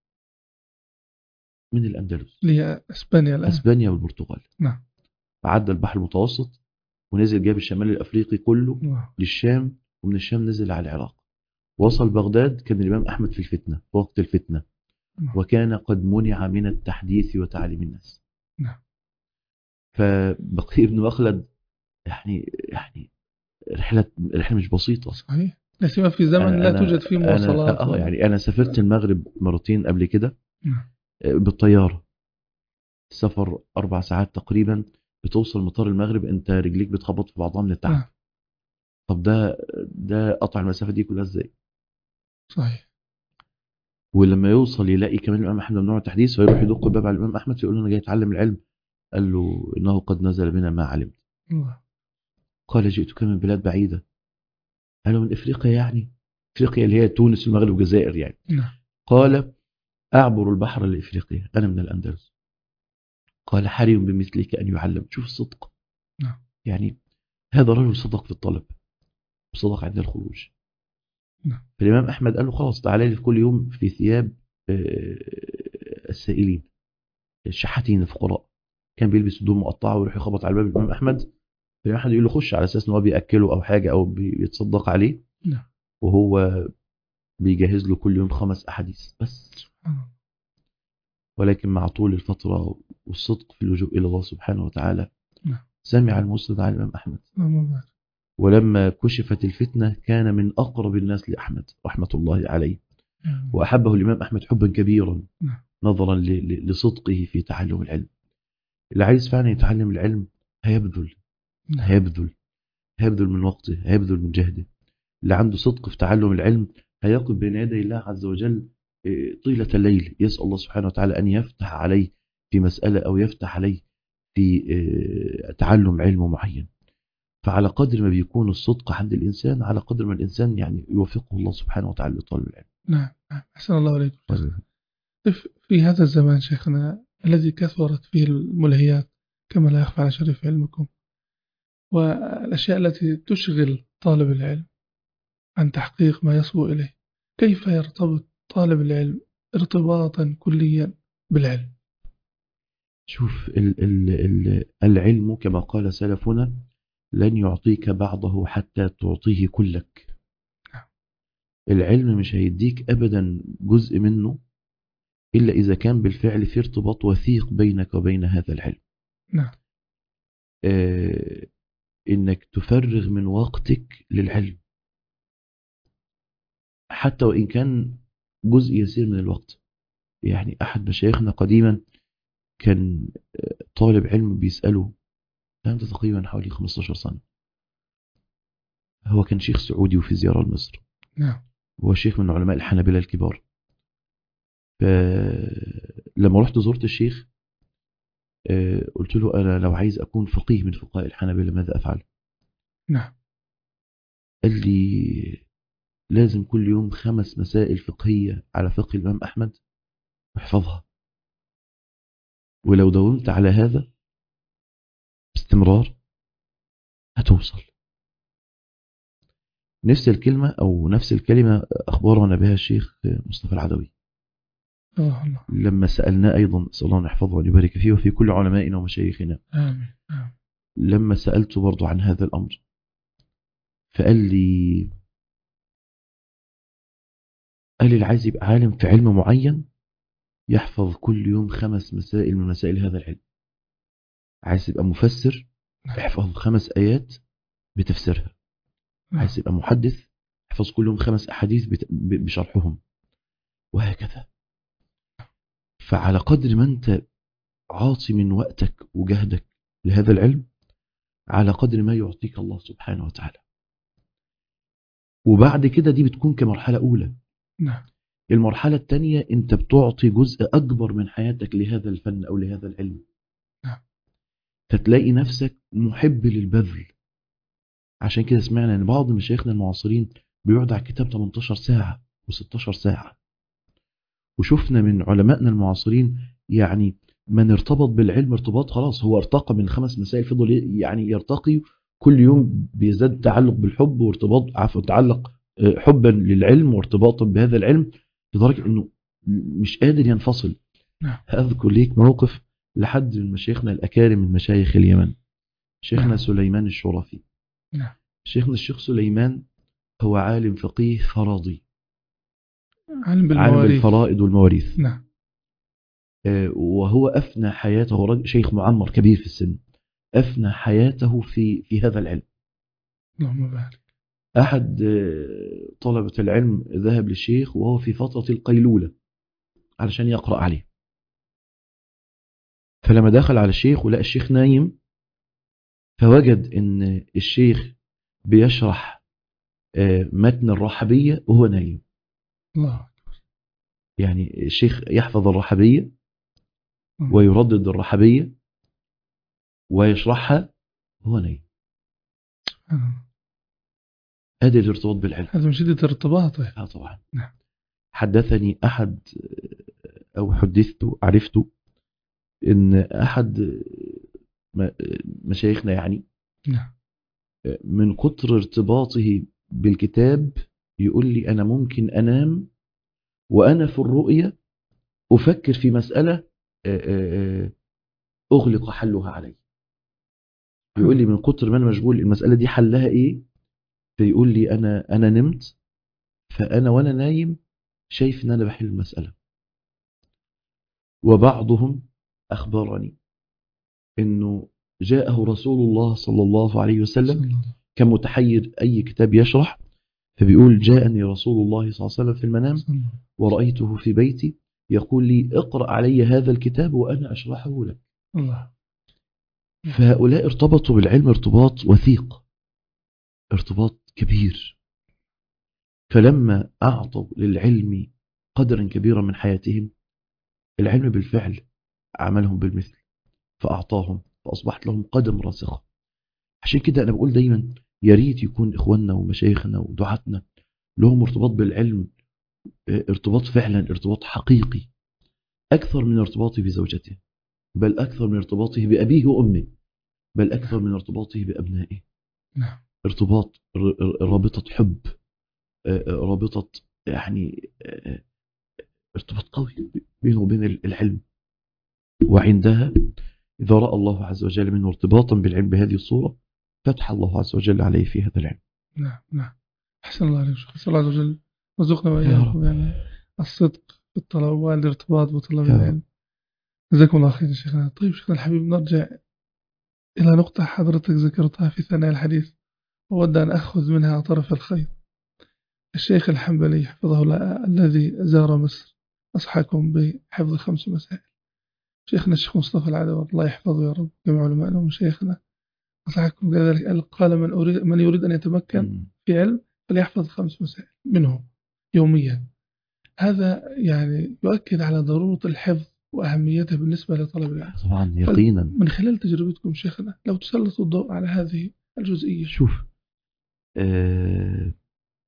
من الأندلس اللي هي اسبانيا الان. أسبانيا والبرتغال. نعم. عدى البحر المتوسط ونزل جاب الشمال الأفريقي كله نعم. للشام، ومن الشام نزل على العراق، وصل بغداد. كان الإمام أحمد في الفتنة، في وقت الفتنة، نعم. وكان قد منع من التحديث وتعليم الناس. نعم. فبقي ابن مخلد يعني يعني رحلة رحلة مش بسيطة. صحيح، لا سيما في زمن لا توجد فيه مواصلات. أنا اه يعني أنا سافرت المغرب مرتين قبل كده نعم. بالطيارة، السفر أربع ساعات تقريبا، بتوصل مطار المغرب أنت رجليك بتخبط في بعضها من التعب. نعم. طب ده ده قطع المسافة دي كلها ازاي؟ صحيح. ولما يوصل يلاقي كمان الإمام أحمد ممنوع التحديث، فيروح يدق الباب على الإمام أحمد فيقول له أنا جاي أتعلم العلم. قال له إنه قد نزل بنا ما علمت. نعم. قال جئتك من بلاد بعيدة. قال له من إفريقيا، يعني إفريقيا اللي هي تونس والمغرب والجزائر يعني. نعم. قال أعبر البحر لإفريقيا، أنا من الأندلس. قال حري بمثلك أن يعلم. شوف الصدق. نعم. يعني هذا رجل صدق في الطلب وصدق عند الخروج. نعم. فالإمام أحمد قال له خلاص تعالى لي في كل يوم في ثياب السائلين الشحاتين الفقراء. كان بيلبس هدوم مقطعه ويروح يخبط على باب الإمام أحمد، الإمام أحمد يقول له خش، على أساس إن هو بيأكله أو حاجة أو بيتصدق عليه. نعم. وهو بيجهز له كل يوم خمس أحاديث بس. ولكن مع طول الفترة والصدق في اللجوء إلى الله سبحانه وتعالى سمع المسند عن الإمام أحمد. ولما كشفت الفتنة كان من أقرب الناس لأحمد رحمة الله عليه، وأحبه الإمام أحمد حبا كبيرا نظرا لصدقه في تعلم العلم. اللي عايز فعلا يتعلم العلم هيبذل هيبذل هيبذل من وقته، هيبذل من جهده. اللي عنده صدق في تعلم العلم هيقف بين يدي الله عز وجل طيلة الليل يسأل الله سبحانه وتعالى أن يفتح عليه في مسألة أو يفتح عليه في تعلم علم معين. فعلى قدر ما بيكون الصدق عند الإنسان على قدر ما الإنسان يعني يوفقه الله سبحانه وتعالى لطلب العلم. نعم. أحسن الله عليكم. في هذا الزمان شيخنا الذي كثرت فيه الملهيات كما لا يخفى على شريف علمكم، والأشياء التي تشغل طالب العلم عن تحقيق ما يصبو إليه، كيف يرتبط طالب العلم ارتباطا كليا بالعلم؟ شوف ال ال ال العلم كما قال سلفنا لن يعطيك بعضه حتى تعطيه كلك. العلم مش هيديك أبدا جزء منه إلا إذا كان بالفعل في ارتباط وثيق بينك وبين هذا العلم. نعم. آه إنك تفرغ من وقتك للعلم حتى وإن كان جزء يسير من الوقت. يعني أحد مشايخنا قديما كان طالب علم بيسأله، كان تقريبا حوالي خمسة عشر سنة، هو كان شيخ سعودي وفي زيارة لمصر. نعم. هو شيخ من علماء الحنابلة الكبار. فلما رحت زرت الشيخ قلت له أنا لو عايز أكون فقيه من فقهاء الحنابلة ماذا أفعل؟ نعم. قال لي لازم كل يوم خمس مسائل فقهية على فقه الإمام أحمد واحفظها، ولو داومت على هذا باستمرار هتوصل. نفس الكلمة أو نفس الكلمة أخبرنا بها الشيخ مصطفى العدوي الله. لما سألنا أيضا، صلى الله نحفظه وأن يبارك فيه وفي كل علمائنا ومشايخنا. آمين. آمين. لما سألته برضو عن هذا الأمر فقال لي قال لي اللي عايز يبقى عالم في علم معين يحفظ كل يوم خمس مسائل من مسائل هذا العلم. عايز يبقى مفسر يحفظ خمس آيات بتفسيرها. عايز يبقى محدث يحفظ كل يوم خمس أحاديث بشرحهم، وهكذا. فعلى قدر ما أنت عاطي من وقتك وجهدك لهذا العلم على قدر ما يعطيك الله سبحانه وتعالى. وبعد كده دي بتكون كمرحلة أولى. نعم. المرحلة الثانية أنت بتعطي جزء أكبر من حياتك لهذا الفن أو لهذا العلم. نعم. فتلاقي نفسك محب للبذل. عشان كده سمعنا أن بعض مشايخنا المعاصرين بيقعد على الكتاب ثمانية عشر ساعة وستة عشر ساعة. وشفنا من علمائنا المعاصرين يعني من ارتبط بالعلم ارتباط خلاص، هو ارتقى من خمس مسائل فضل يعني يرتقي كل يوم بيزداد تعلق بالحب وارتباط عفوا تعلق حبا للعلم وارتباطا بهذا العلم لدرجة انه مش قادر ينفصل. نعم. اذكر ليك موقف لحد من مشايخنا الاكارم من مشايخ اليمن، شيخنا نعم. سليمان الشرفي. نعم. شيخنا الشيخ سليمان هو عالم فقيه فرضي، عالم بالمواريث. عالم بالفرائض والمواريث. نعم. آه وهو افنى حياته، رجل شيخ معمر كبير في السن، افنى حياته في في هذا العلم. اللهم بارك. احد طلبة العلم ذهب للشيخ وهو في فترة القيلولة علشان يقرأ عليه، فلما دخل على الشيخ ولقى الشيخ نايم، فوجد ان الشيخ بيشرح متن الرحبية وهو نايم. الله. يعني الشيخ يحفظ الرحبية ويردد الرحبية ويشرحها وهو نايم. هذا الارتباط بالعلم، هذا من شدة ارتباطه. اه طبعا. نعم. حدثني احد او حدثته عرفته ان احد مشايخنا يعني نعم. من كتر ارتباطه بالكتاب يقول لي انا ممكن انام وانا في الرؤية افكر في مسألة اغلق حلها علي. يقول لي من كتر ما انا مشغول المسألة دي حلها ايه، فيقول لي انا انا نمت، فانا وانا نايم شايف ان انا بحل المسألة. وبعضهم اخبرني انه جاءه رسول الله صلى الله عليه وسلم كان متحير اي كتاب يشرح، فبيقول جاءني رسول الله صلى الله عليه وسلم في المنام ورأيته في بيتي يقول لي اقرأ علي هذا الكتاب وانا اشرحه لك. الله. فهؤلاء ارتبطوا بالعلم ارتباط وثيق، ارتباط كبير. فلما اعطوا للعلم قدرا كبيرا من حياتهم، العلم بالفعل عملهم بالمثل فأعطاهم، فأصبحت لهم قدم راسخة. عشان كده أنا بقول دايما يا ريت يكون إخواننا ومشايخنا ودعاتنا لهم ارتباط بالعلم، ارتباط فعلا ارتباط حقيقي أكثر من ارتباطه بزوجته، بل أكثر من ارتباطه بأبيه وأمه، بل أكثر من ارتباطه بأبنائه. ارتباط رابطة حب، رابطة يعني ارتباط قوي بينه وبين العلم. وعندها إذا رأى الله عز وجل منه ارتباطا بالعلم بهذه الصورة فتح الله عز وجل عليه في هذا العلم. نعم نعم. أحسن الله عليك شيخ. الله عز وجل رزقنا وإياكم يعني الصدق في الطلب والارتباط بطلب العلم. جزاكم الله خير شيخنا. طيب شيخنا الحبيب، نرجع إلى نقطة حضرتك ذكرتها في ثنايا الحديث وأود أن أخذ منها طرف الخير. الشيخ الحنبلي حفظه الله الذي زار مصر أصحكم بحفظ خمس مسائل. شيخنا الشيخ مصطفى العدوي الله يحفظه يا رب، جميع علمائنا ومشايخنا أصحكم كذلك قال من أريد من يريد أن يتمكن في علم فليحفظ خمس مسائل منه يوميا. هذا يعني يؤكد على ضرورة الحفظ وأهميته بالنسبة لطلب العلم. طبعا يقينا. من خلال تجربتكم شيخنا لو تسلطوا الضوء على هذه الجزئية. شوف آه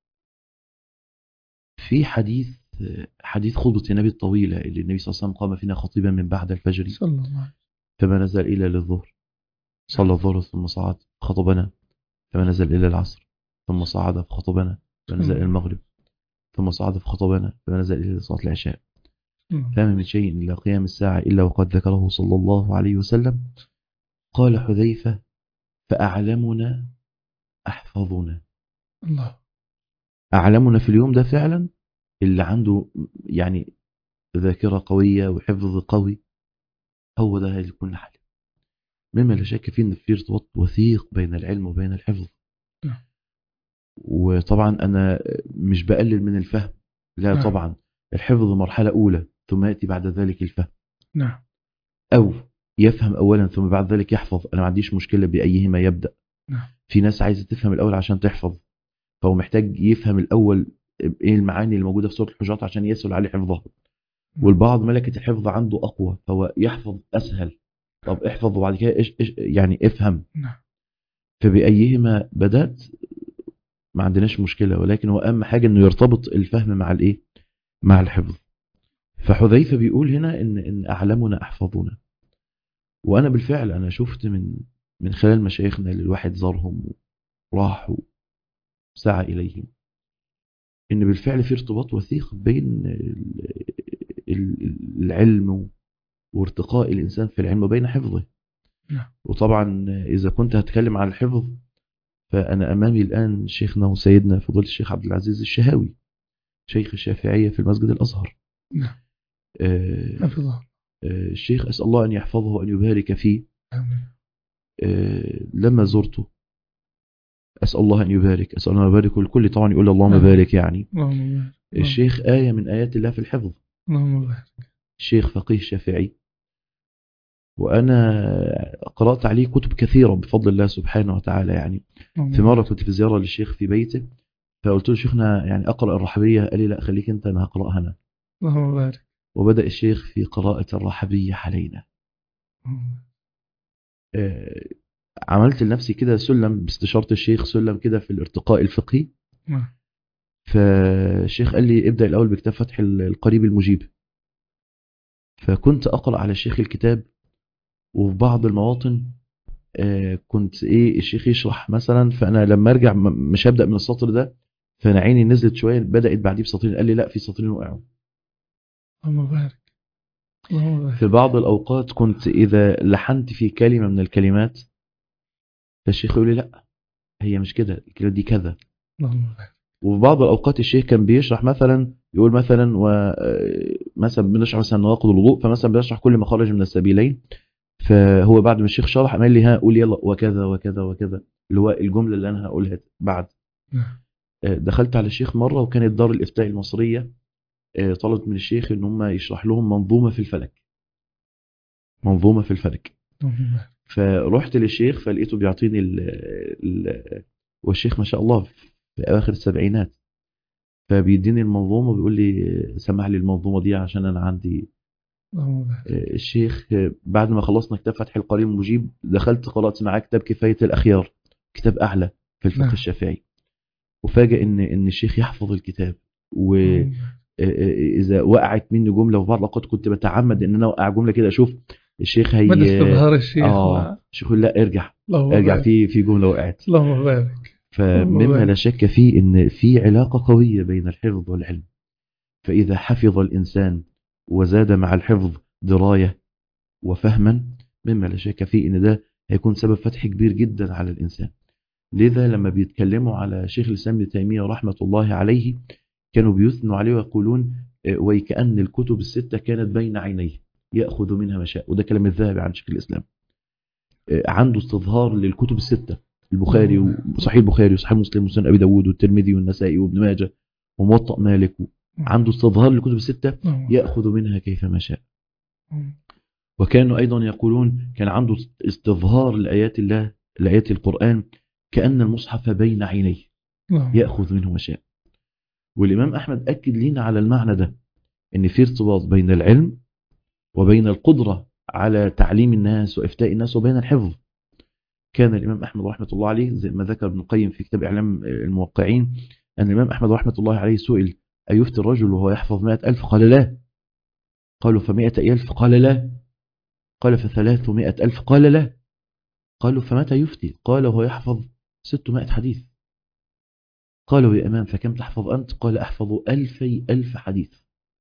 في حديث حديث خطبة النبي الطويلة اللي النبي صلى الله عليه وسلم قام فينا خطيبا من بعد الفجر صلى الله عليه وسلم فما نزل إلى للظهر صلى الظهر ثم صعد خطبنا، فما نزل إلى العصر ثم صعد فخطبنا، فما نزل إلى المغرب ثم صعد فخطبنا، فما نزل إلى صلاة العشاء. فما من شيء إلا قيام الساعة إلا وقد ذكره صلى الله عليه وسلم. قال حذيفة فأعلمنا أحفظنا. الله. أعلمنا في اليوم ده فعلا اللي عنده يعني ذاكرة قوية وحفظ قوي، هو ده اللي يكون حل. مما لا شك فيه ان في ارتباط وثيق بين العلم وبين الحفظ. نعم. وطبعا انا مش بقلل من الفهم، لا نعم. طبعا الحفظ مرحلة اولى ثم يأتي بعد ذلك الفهم. نعم. او يفهم اولا ثم بعد ذلك يحفظ، انا ما عنديش مشكلة بايهما يبدأ. نعم. في ناس عايزة تفهم الاول عشان تحفظ، فهو محتاج يفهم الاول ايه المعاني اللي موجودة في سورة الحجرات عشان يسهل عليه حفظها. نعم. والبعض ملكة الحفظ عنده اقوى فهو يحفظ اسهل، طب احفظ وبعد كده إيش إيش يعني افهم. نعم. فبأيهما بدأت ما عندناش مشكلة، ولكن هو أهم حاجة إنه يرتبط الفهم مع الإيه؟ مع الحفظ. فحذيفة بيقول هنا إن إن أعلمنا أحفظنا. وأنا بالفعل أنا شفت من من خلال مشايخنا اللي الواحد زارهم وراح وسعى إليهم، إن بالفعل في ارتباط وثيق بين العلم وارتقاء الإنسان في العلم وبين حفظه. وطبعا إذا كنت هتكلم عن الحفظ فأنا أمامي الآن شيخنا وسيدنا فضيلة الشيخ عبد العزيز الشهاوي، شيخ الشافعية في المسجد الأزهر. نعم. آه آه الشيخ أسأل الله أن يحفظه وأن يبارك فيه. آمين. آه لما زرته أسأل الله أن يبارك، أسأل الله أن يبارك، والكل طبعا يقول اللهم بارك. يعني اللهم بارك. الشيخ آية من آيات الله في الحفظ. اللهم بارك. الشيخ فقيه شافعي، وأنا قرأت عليه كتب كثيرة بفضل الله سبحانه وتعالى. يعني في مرة كنت في زيارة للشيخ في بيته، فقلت له شيخنا يعني أقرأ الرحبية، قال لي لا خليك أنت، أنا هقرأها أنا. اللهم بارك. وبدأ الشيخ في قراءة الرحبية علينا. آه عملت لنفسي كده سلم باستشارة الشيخ، سلم كده في الارتقاء الفقهي. فالشيخ قال لي ابدأ الأول بكتاب فتح القريب المجيب. فكنت أقرأ على الشيخ الكتاب، وفي بعض المواطن آه كنت ايه الشيخ يشرح مثلا، فانا لما ارجع مش هبدأ من السطر ده، فانا عيني نزلت شوية، بدأت بعديه بسطرين، قال لي لا في سطرين وقعوا. اللهم بارك. اللهم بارك. في بعض الأوقات كنت إذا لحنت في كلمة من الكلمات فالشيخ يقول لي لا هي مش كده، الكلمة دي كذا. اللهم بارك. وفي بعض الأوقات الشيخ كان بيشرح مثلا، يقول مثلا ومثلا بنشرح مثلا نواقض الوضوء، فمثلا بيشرح كل ما خرج من السبيلين، فهو بعد ما الشيخ شرح قال لي ها قول يلا وكذا وكذا وكذا، اللي هو الجملة اللي أنا هقولها بعد. دخلت على الشيخ مرة، وكانت دار الإفتاء المصرية طلبت من الشيخ إن هم يشرح لهم منظومة في الفلك، منظومة في الفلك. فرحت للشيخ فلقيته بيعطيني ال ال والشيخ ما شاء الله في أواخر السبعينات، فبيديني المنظومة وبيقول لي سمع لي المنظومة دي عشان أنا عندي. الشيخ بعد ما خلصنا كتاب فتح القريب المجيب دخلت قرأت معاه كتاب كفاية الأخيار، كتاب أعلى في الفقه الشافعي. وفاجأ إن إن الشيخ يحفظ الكتاب، وإذا وقعت مني جملة، وفي بعض الأوقات كنت بتعمد إن أنا أوقع جملة كده أشوف الشيخ هي مدى استظهار الشيخ. آه الشيخ لا ارجع ارجع في في جملة وقعت. اللهم بارك. فمما لا شك فيه إن في علاقة قوية بين الحفظ والعلم. فإذا حفظ الإنسان وزاد مع الحفظ دراية وفهما، مما لا شك فيه إن ده هيكون سبب فتح كبير جدا على الإنسان. لذا لما بيتكلموا على شيخ الإسلام ابن تيمية رحمة الله عليه كانوا بيثنوا عليه ويقولون وكأن الكتب الستة كانت بين عينيه يأخذ منها ما شاء. وده كلام الذهبي عن شيخ الإسلام. عنده استظهار للكتب الستة، البخاري وصحيح البخاري وصحيح مسلم وسنن أبي داود والترمذي والنسائي وابن ماجه وموطأ مالك. عنده استظهار للكتب الستة يأخذ منها كيف ما شاء. وكانوا أيضا يقولون كان عنده استظهار لآيات الله، لآيات القرآن، كأن المصحف بين عينيه يأخذ منه ما شاء. والإمام أحمد أكد لنا على المعنى ده، إن في ارتباط بين العلم وبين القدرة على تعليم الناس وإفتاء الناس وبين الحفظ. كان الإمام أحمد رحمة الله عليه زي ما ذكر ابن القيم في كتاب إعلام الموقعين أن الإمام أحمد رحمة الله عليه سئل أيفتي الرجل وهو يحفظ مائة ألف؟ قال لا. قالوا فمائة ألف؟ قال لا. قال فثلاثمائة ألف؟ قال لا. قالوا فمتى يفتي؟ قال وهو يحفظ ستمائة حديث. قالوا يا إمام فكم تحفظ أنت؟ قال أحفظ ألفي ألف حديث.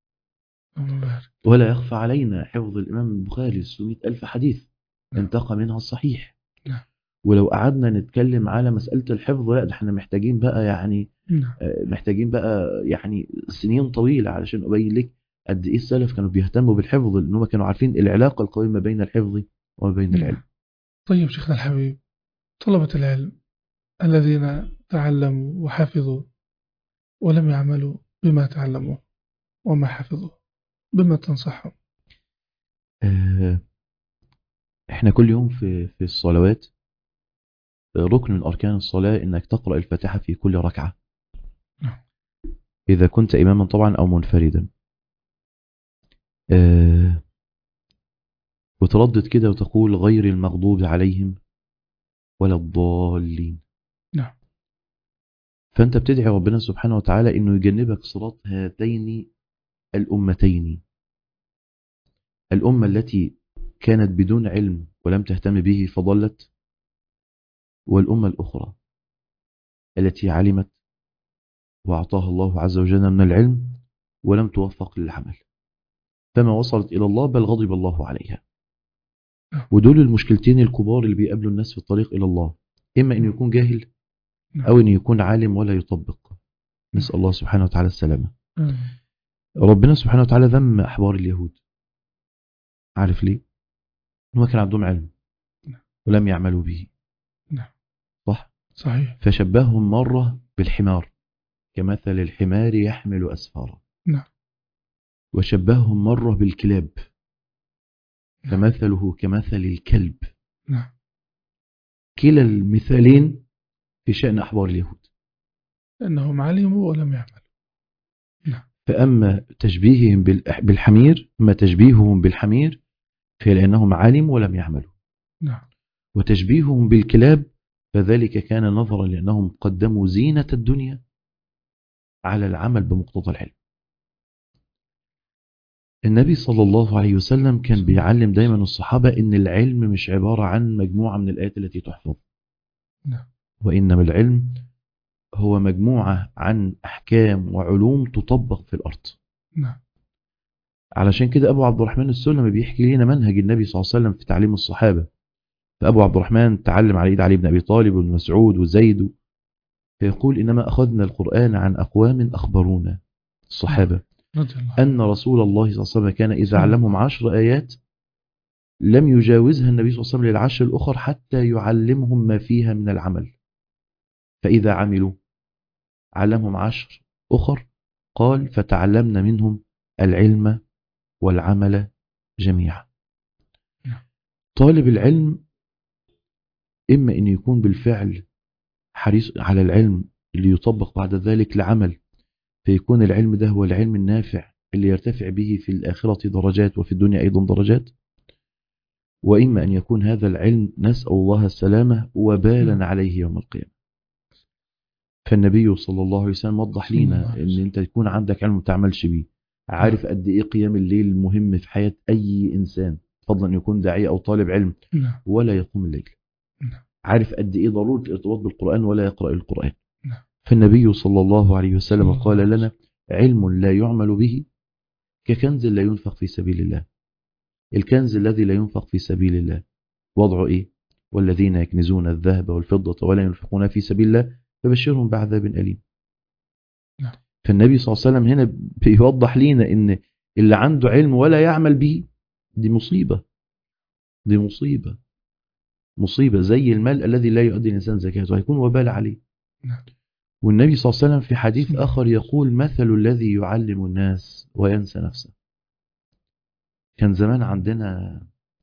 ولا يخفى علينا حفظ الإمام البخاري ستمائة ألف حديث انتقى منها الصحيح. ولو قعدنا نتكلم على مسألة الحفظ لا ده احنا محتاجين بقى يعني محتاجين بقى يعني سنين طويلة علشان أبين لك قد إيه السلف كانوا بيهتموا بالحفظ، لأنهم كانوا عارفين العلاقة القويمة بين الحفظ وبين العلم. طيب شيخنا الحبيب، طلبة العلم الذين تعلموا وحفظوا ولم يعملوا بما تعلموا وما حفظوا، بما تنصحهم؟ احنا كل يوم في في الصلوات ركن من أركان الصلاة إنك تقرأ الفاتحة في كل ركعة، إذا كنت إماما طبعا أو منفردا. أه وتردد كده وتقول غير المغضوب عليهم ولا الضالين. نعم. فأنت بتدعي ربنا سبحانه وتعالى إنه يجنبك صراط هاتين الأمتين، الأمة التي كانت بدون علم ولم تهتم به فضلت، والأمة الأخرى التي علمت وأعطاها الله عز وجل من العلم ولم توفق للعمل، فما وصلت إلى الله بل غضب الله عليها. ودول المشكلتين الكبار اللي بيقابلوا الناس في الطريق إلى الله، إما أن يكون جاهل أو أن يكون عالم ولا يطبق. نسأل الله سبحانه وتعالى السلامة. ربنا سبحانه وتعالى ذم أحبار اليهود، عارف ليه؟ هم كان عندهم علم ولم يعملوا به. صح؟ صحيح. فشبههم مرة بالحمار كمثل الحمار يحمل أسفارا. نعم. وشبههم مرة بالكلاب فمثله كمثل الكلب. نعم. كلا المثالين في شأن أحبار اليهود، أنهم علموا ولم يعملوا. نعم. فأما تشبيههم بالحمير ما تشبيههم بالحمير فلأنهم علموا ولم يعملوا. نعم. وتشبيههم بالكلاب فذلك كان نظرا لأنهم قدموا زينة الدنيا على العمل بمقتضى العلم. النبي صلى الله عليه وسلم كان بيعلم دايما الصحابة إن العلم مش عبارة عن مجموعة من الآيات التي تحفظ، نعم. وإنما العلم هو مجموعة عن أحكام وعلوم تطبق في الأرض. نعم. علشان كده أبو عبد الرحمن السلمي بيحكي لنا منهج النبي صلى الله عليه وسلم في تعليم الصحابة. فأبو عبد الرحمن تعلم على إيد علي بن أبي طالب والمسعود وزيد، فيقول إنما أخذنا القرآن عن أقوام أخبرونا الصحابة أن رسول الله صلى الله عليه وسلم كان إذا علمهم عشر آيات لم يجاوزها النبي صلى الله عليه وسلم للعشر الأخر حتى يعلمهم ما فيها من العمل، فإذا عملوا علمهم عشر أخر قال فتعلمنا منهم العلم والعمل جميعا. طالب العلم إما أن يكون بالفعل حريص على العلم اللي يطبق بعد ذلك لعمل، فيكون العلم ده هو العلم النافع اللي يرتفع به في الآخرة درجات وفي الدنيا أيضا درجات، وإما أن يكون هذا العلم نسأل الله السلامة وبالا عليه يوم القيامة. فالنبي صلى الله عليه وسلم وضح لنا أن أنت يكون عندك علم وتعملش بيه، عارف قد إيه قيام الليل مهم في حياة أي إنسان، فضلا أن يكون داعية أو طالب علم ولا يقوم الليل، عارف قد إيه ضرورة الارتباط بالقرآن ولا يقرأ القرآن. فالنبي صلى الله عليه وسلم قال لنا علم لا يعمل به ككنز لا ينفق في سبيل الله. الكنز الذي لا ينفق في سبيل الله وضعه إيه؟ والذين يكنزون الذهب والفضة ولا ينفقون في سبيل الله فبشرهم بعذاب أليم. فالنبي صلى الله عليه وسلم هنا بيوضح لنا إن اللي عنده علم ولا يعمل به دي مصيبة، دي مصيبة مصيبة زي المال الذي لا يؤدي الإنسان زكاته، هيكون وبال عليه. والنبي صلى الله عليه وسلم في حديث آخر يقول مثل الذي يعلم الناس وينسى نفسه. كان زمان عندنا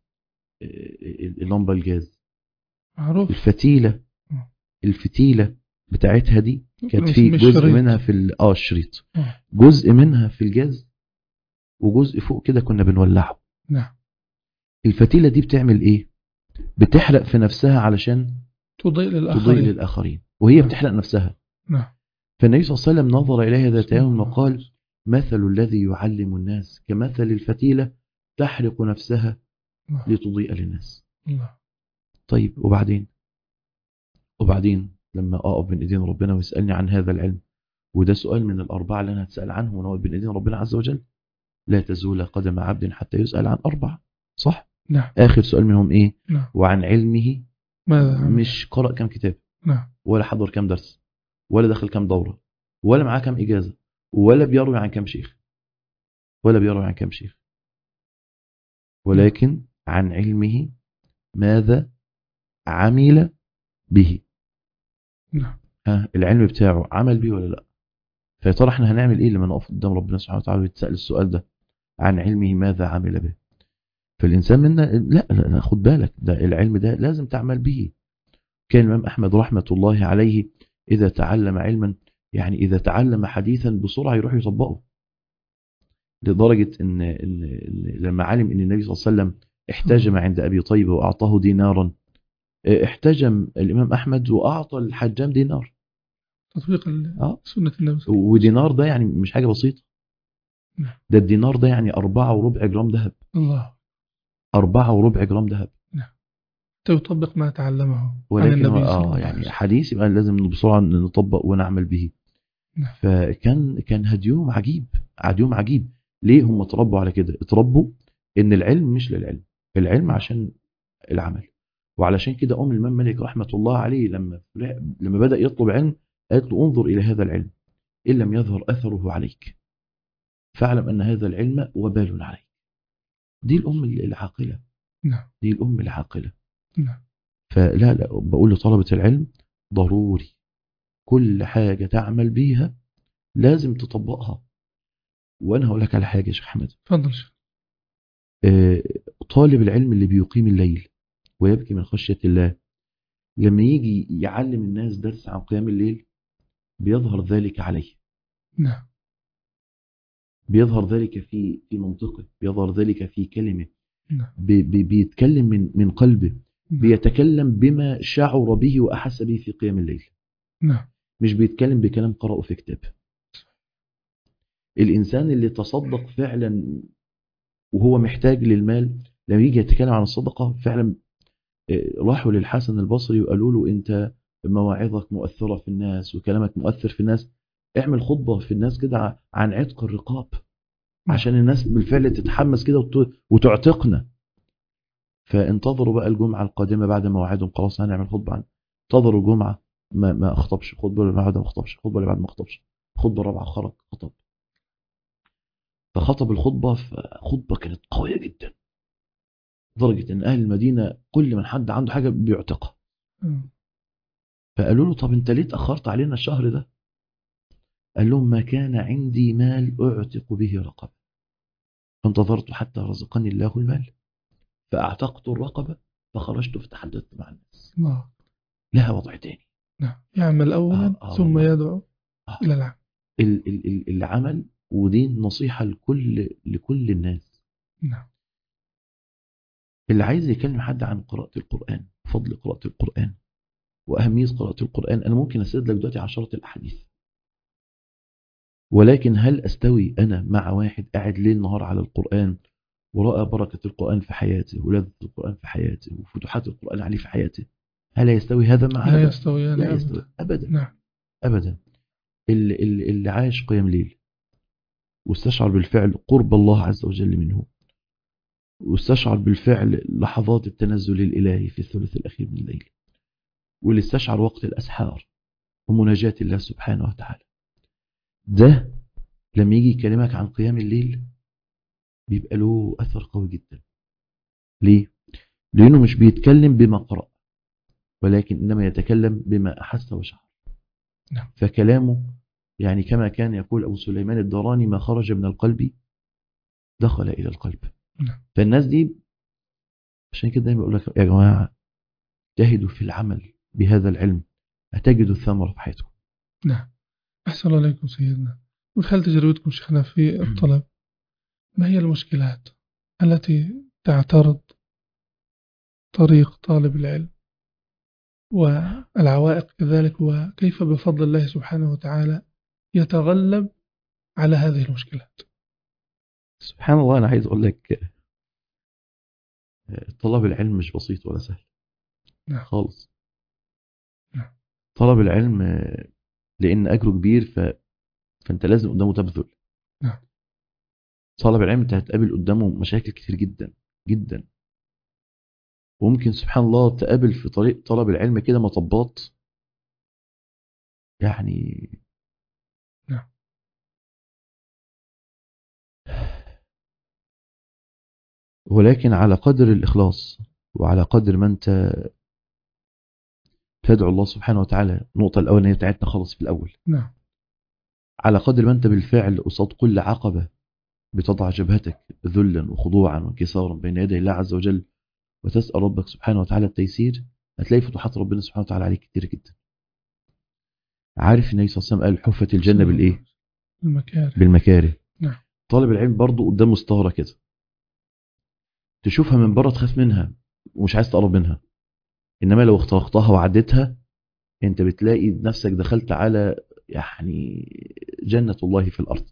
اللمبة الجاز معروف، الفتيلة الفتيلة بتاعتها دي كانت في جزء منها في اه الشريط، جزء منها في الجاز وجزء فوق كده كنا بنولعه. نعم. الفتيلة دي بتعمل ايه؟ بتحرق في نفسها علشان تضيء للآخرين, تضيء للآخرين. وهي نعم. بتحرق نفسها. نعم. فالنبي صلى الله عليه وسلم نظر إليها ذات يوم وقال مثل الذي يعلم الناس كمثل الفتيلة تحرق نفسها نعم. لتضيء للناس. نعم. طيب وبعدين وبعدين لما أقف بين إيدين ربنا ويسألني عن هذا العلم، وده سؤال من الأربعة اللي أنا هتسأل عنه ونقف بين إيدين ربنا عز وجل، لا تزول قدم عبد حتى يسأل عن أربع، صح؟ نعم. آخر سؤال منهم إيه؟ نعم. وعن علمه ماذا؟ مش قرأ كم كتاب، نعم. ولا حضر كم درس، ولا دخل كم دورة، ولا معاه كم إجازة، ولا بيروي عن كم شيخ، ولا بيروي عن كم شيخ، ولكن عن علمه ماذا عمل به. نعم. ها العلم بتاعه عمل به ولا لا؟ فيا ترى احنا هنعمل ايه لما نقف قدام ربنا سبحانه وتعالى ويتسأل السؤال ده عن علمه ماذا عمل به؟ فالإنسان منا لا, لا خد بالك، ده العلم ده لازم تعمل به. كان الإمام أحمد رحمة الله عليه إذا تعلم علما، يعني إذا تعلم حديثا بسرعة يروح يطبقه، لدرجة إن, إن لما علم إن النبي صلى الله عليه وسلم احتجم عند أبي طيبة وأعطاه دينارا، احتجم الإمام أحمد وأعطى الحجام دينار، تطبيق آه. سنة النبي. ودينار ده يعني مش حاجة بسيطة، ده الدينار ده يعني أربعة وربع جرام ذهب. الله. أربعة وربع جرام ذهب. نعم. يطبق ما تعلمه عن ولكن النبي هو صلى الله اه عليه يعني وسلم. حديث يبقى لازم بسرعة نطبق ونعمل به. نعم. فكان كان هديهم عجيب، هديهم عجيب. ليه هم اتربوا على كده؟ اتربوا ان العلم مش للعلم، العلم عشان العمل. وعلشان كده ام الامام مالك رحمه الله عليه لما لما بدا يطلب علم قالت له انظر الى هذا العلم ان لم يظهر اثره عليك فاعلم ان هذا العلم وبال عليك. دي الام العاقله، نعم. دي الام العاقله. نعم. فلا لا بقول لطلبه العلم ضروري كل حاجه تعمل بيها لازم تطبقها. وانا هقول لك على حاجه يا شيخ احمد. تفضل شيخ. آه، طالب العلم اللي بيقيم الليل ويبكي من خشيه الله لما يجي يعلم الناس درس عن قيام الليل بيظهر ذلك عليه. نعم. بيظهر ذلك في في منطقه، بيظهر ذلك في كلمه. نعم. بي بي بيتكلم من من قلبه. نعم. بيتكلم بما شعر به واحس به في قيام الليل. نعم. مش بيتكلم بكلام قرأه في كتاب. الانسان اللي تصدق فعلا وهو محتاج للمال لما يجي يتكلم عن الصدقه فعلا راحوا للحسن البصري وقالوا له انت مواعظك مؤثره في الناس وكلامك مؤثر في الناس، اعمل خطبه في الناس كده عن عتق الرقاب عشان الناس بالفعل تتحمس كده وتعتقنا. فانتظروا بقى الجمعه القادمه بعد ما وعدهم خلاص هنعمل خطبه عن، انتظروا الجمعه ما ما اخطبش خطبه اللي بعد ما اخطبش خطبه اللي بعد ما اخطبش خطبه الرابعه خرج خطب. فخطب الخطبه فخطبه كانت قويه جدا لدرجه ان اهل المدينه كل من حد عنده حاجه بيعتقها. فقالوا له طب انت ليه اتاخرت علينا الشهر ده؟ قال لهم ما كان عندي مال اعتق به رقبه فانتظرت حتى رزقني الله المال فاعتقت الرقبه فخرجت فتحدثت مع الناس. الله. لها وضع تاني. نعم. يعمل اولا آه آه ثم والله. يدعو آه. الى العمل. ال ال ال العمل ودي نصيحه لكل لكل الناس. نعم. اللي عايز يكلم حد عن قراءه القران فضل قراءه القران واهميه قراءه القران انا ممكن اسرد لك دلوقتي عشرة الاحاديث. ولكن هل استوي انا مع واحد قاعد ليل نهار على القران ورأى بركه القران في حياته ولذة القران في حياته وفتوحات القران عليه في حياته؟ هل يستوي هذا مع هذا؟ لا يستويان لا أبدا. يستوي ابدا. نعم. ابدا. اللي, اللي, اللي عايش قيام ليل واستشعر بالفعل قرب الله عز وجل منه واستشعر بالفعل لحظات التنزل الالهي في الثلث الاخير من الليل واللي استشعر وقت الاسحار ومناجاة الله سبحانه وتعالى، ده لما يجي يكلمك عن قيام الليل بيبقى له أثر قوي جدا. ليه؟ لأنه مش بيتكلم بما قرأ ولكن إنما يتكلم بما أحس وشعر. نعم. فكلامه يعني كما كان يقول أبو سليمان الدراني ما خرج من القلب دخل إلى القلب. نعم. فالناس دي عشان كده دايما يقول لك يا جماعة جاهدوا في العمل بهذا العلم هتجدوا الثمرة في حياتكم. نعم. أحسن الله عليكم سيدنا. من خلال تجربتكم شيخنا في الطلب ما هي المشكلات التي تعترض طريق طالب العلم والعوائق كذلك وكيف بفضل الله سبحانه وتعالى يتغلب على هذه المشكلات؟ سبحان الله. أنا عايز أقول لك طلب العلم مش بسيط ولا سهل. نعم. خالص. نعم. طلب العلم لأن أجره كبير ف... فأنت لازم قدامه تبذل. نعم. طلب العلم أنت هتقابل قدامه مشاكل كتير جدا جدا وممكن سبحان الله تقابل في طريق طلب العلم كده مطبات يعني. نعم. ولكن على قدر الإخلاص وعلى قدر ما أنت تدعو الله سبحانه وتعالى. النقطة الأولانية بتاعتنا خلص في الأول. نعم. على قدر ما أنت بالفعل قصاد كل عقبة بتضع جبهتك ذلا وخضوعا وانكسارا بين يدي الله عز وجل وتسأل ربك سبحانه وتعالى التيسير هتلاقي فتوحات ربنا سبحانه وتعالى عليك كتير جدا. عارف النبي صلى الله عليه وسلم قال حفت الجنة بالإيه؟ بالمكاره. بالمكاره. نعم. طالب العلم برضو قدامه ستارة كده تشوفها من بره تخاف منها ومش عايز تقرب منها، إنما لو اخترقتها وعدتها أنت بتلاقي نفسك دخلت على يعني جنة الله في الأرض.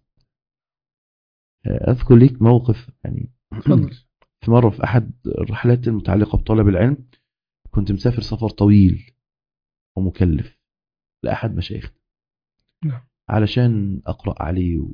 أذكر ليك موقف يعني فضل. في مرة في أحد الرحلات المتعلقة بطلب العلم كنت مسافر سفر طويل ومكلف لأحد مشايخ نعم. علشان أقرأ عليه و...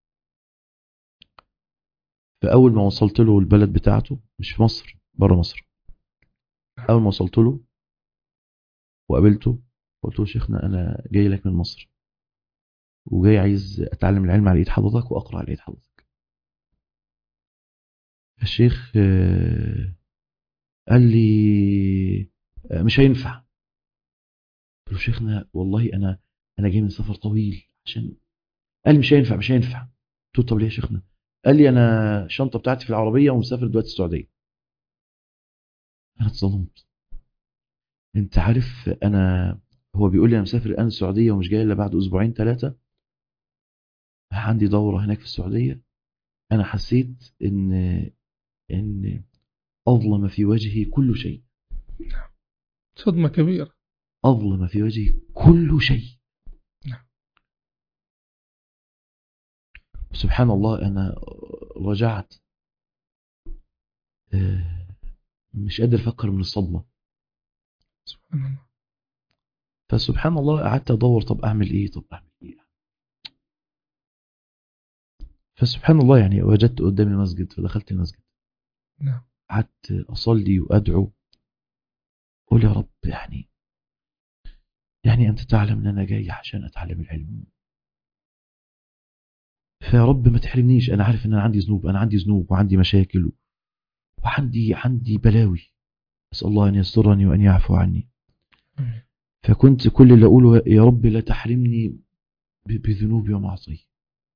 فأول ما وصلت له البلد بتاعته، مش في مصر، برا مصر، أول ما وصلت له وقابلته قلت له شيخنا أنا جاي لك من مصر وجاي عايز أتعلم العلم على إيد حضرتك وأقرأ على إيد حضرتك. الشيخ قال لي مش هينفع. قلت له شيخنا والله أنا أنا جاي من سفر طويل عشان. قال لي مش هينفع مش هينفع. قلت له طب ليه يا شيخنا؟ قال لي أنا الشنطة بتاعتي في العربية ومسافر دلوقتي السعودية. أنا اتصدمت. أنت عارف أنا، هو بيقول لي أنا مسافر الآن السعودية ومش جاي إلا بعد أسبوعين ثلاثة، عندي دورة هناك في السعودية. أنا حسيت إن إن أظلم في وجهي كل شيء. صدمة كبيرة. أظلم في وجهي كل شيء. سبحان الله أنا رجعت مش قادر أفكر من الصدمة. سبحان الله. فسبحان الله قعدت أدور طب أعمل إيه طب أعمل إيه. فسبحان الله يعني وجدت قدامي مسجد فدخلت المسجد. نعم. قعدت أصلي وأدعو قول يا رب يعني يعني أنت تعلم أن أنا جاي عشان أتعلم العلم، فيا رب ما تحرمنيش. أنا عارف أن أنا عندي ذنوب، أنا عندي ذنوب وعندي مشاكل وعندي عندي بلاوي، أسأل الله أن يسترني وأن يعفو عني. فكنت كل اللي أقوله يا رب لا تحرمني بذنوبي ومعصي.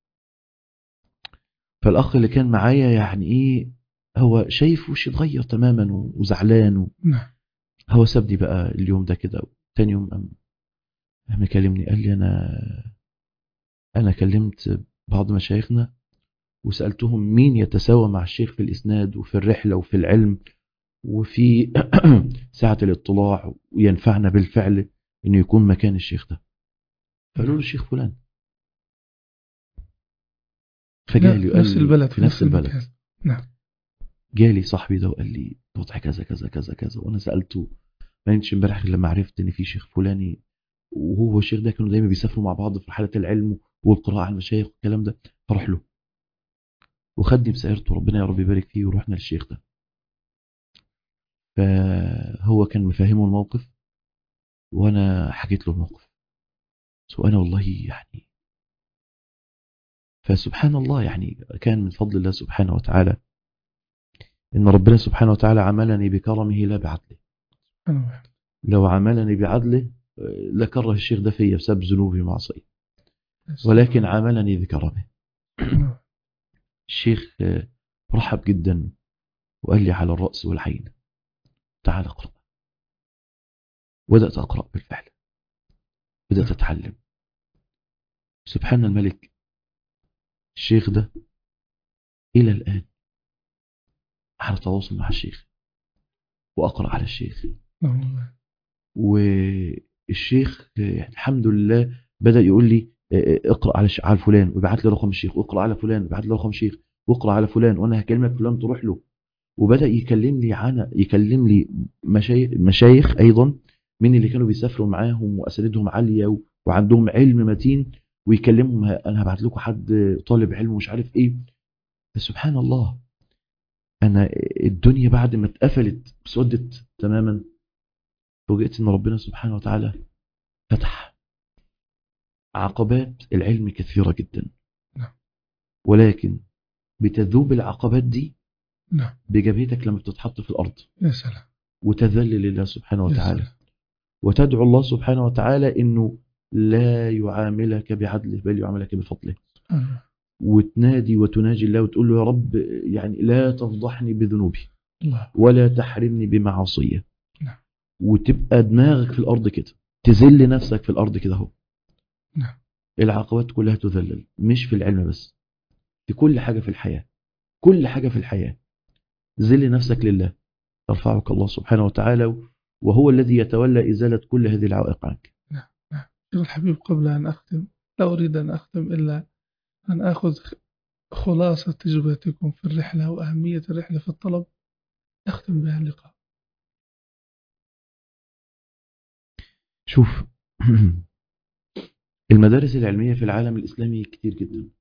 فالأخ اللي كان معايا يعني إيه، هو شايف وش اتغير تماما وزعلان و... هو سابني بقى اليوم ده كده. تاني يوم أم أم كلمني قال لي أنا أنا كلمت بعض مشايخنا وسألتهم مين يتساوى مع الشيخ في الإسناد وفي الرحلة وفي العلم وفي ساعة الاطلاع وينفعنا بالفعل إنه يكون مكان الشيخ ده. فقالوا له الشيخ فلان. فجالي في نفس البلد في نفس البلد. نعم. جالي صاحبي ده وقال لي وضع كذا كذا كذا كذا، وانا سالته ما نمشي امبارح لما عرفت ان في شيخ فلاني وهو الشيخ ده كانوا دايما بيسافروا مع بعض في رحلات العلم والقراءه على المشايخ والكلام ده. فراح له وخدني بسيرته ربنا يا رب يبارك فيه ورحنا للشيخ ده. فهو كان مفهمه الموقف وانا حكيت له الموقف. وانا والله يعني فسبحان الله يعني كان من فضل الله سبحانه وتعالى إن ربنا سبحانه وتعالى عملني بكرمه لا بعدله. لو عملني بعدله لكره الشيخ ده فيا بسبب ذنوبي ومعصيتي، ولكن عملني بكرمه. الشيخ رحب جدا وقال لي على الرأس والعين تعال اقرأ. بدأت أقرأ بالفعل، بدأت أتعلم. سبحان الملك، الشيخ ده إلى الآن على تواصل مع الشيخ وأقرأ على الشيخ. والشيخ الحمد لله بدأ يقول لي اقرأ على على فلان ويبعت لي رقم الشيخ، واقرأ على فلان ويبعت لي رقم الشيخ، واقرأ على فلان وانا هكلمك فلان تروح له. وبدأ يكلم لي عن يكلم لي مشايخ, مشايخ ايضا من اللي كانوا بيسافروا معاهم واسانيدهم عالية وعندهم علم متين، ويكلمهم انا هبعت لكم حد طالب علم ومش عارف ايه. فسبحان الله انا الدنيا بعد ما اتقفلت سودت تماما فوجئت ان ربنا سبحانه وتعالى فتح. عقبات العلم كثيرة جدا، ولكن بتذوب العقبات دي بجبهتك لما بتتحط في الأرض. يا سلام. وتذلل لله سبحانه وتعالى وتدعو الله سبحانه وتعالى إنه لا يعاملك بعدله بل يعاملك بفضله. أه. وتنادي وتناجي الله وتقول له يا رب يعني لا تفضحني بذنوبي ولا تحرمني بمعاصيه. وتبقى دماغك في الأرض كده، تذل نفسك في الأرض كده اهو. نعم. العقبات كلها تذلل، مش في العلم بس، في كل حاجة في الحياة. كل حاجة في الحياة ذل نفسك لله ترفعك الله سبحانه وتعالى، وهو الذي يتولى إزالة كل هذه العوائق عنك. نعم نعم. الحبيب قبل أن أختم لا أريد أن أختم إلا أن أخذ خلاصة تجربتكم في الرحلة وأهمية الرحلة في الطلب أختم بها اللقاء. شوف المدارس العلمية في العالم الإسلامي كتير جدا.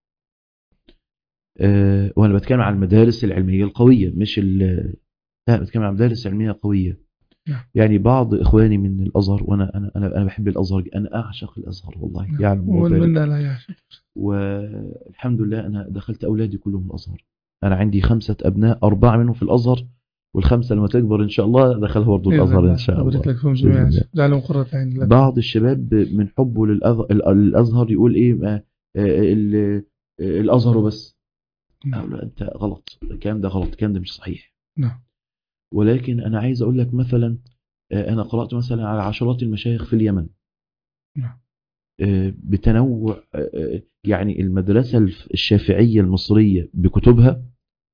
أه وأنا بتكلم عن المدارس العلمية القوية، مش ال لا بتكلم عن مدارس علمية قوية. يعني بعض إخواني من الأزهر، وأنا أنا أنا أنا بحب الأزهر، أنا أعشق الأزهر والله، يعلم ومن لا يعشق. والحمد لله أنا دخلت أولادي كلهم الأزهر. أنا عندي خمسة أبناء، أربعة منهم في الأزهر، والخمسة لما تكبر إن شاء الله دخلها برضو الأزهر إن شاء الله. لك فيهم جميعا، جعلهم قرة عين لك. بعض الشباب من حبه للأزهر يقول إيه الأزهر بس. لا أنت غلط، الكلام ده غلط، الكلام ده مش صحيح. نعم. ولكن أنا عايز أقول لك مثلا، أنا قرأت مثلا على عشرات المشايخ في اليمن. نعم. بتنوع، يعني المدرسة الشافعية المصرية بكتبها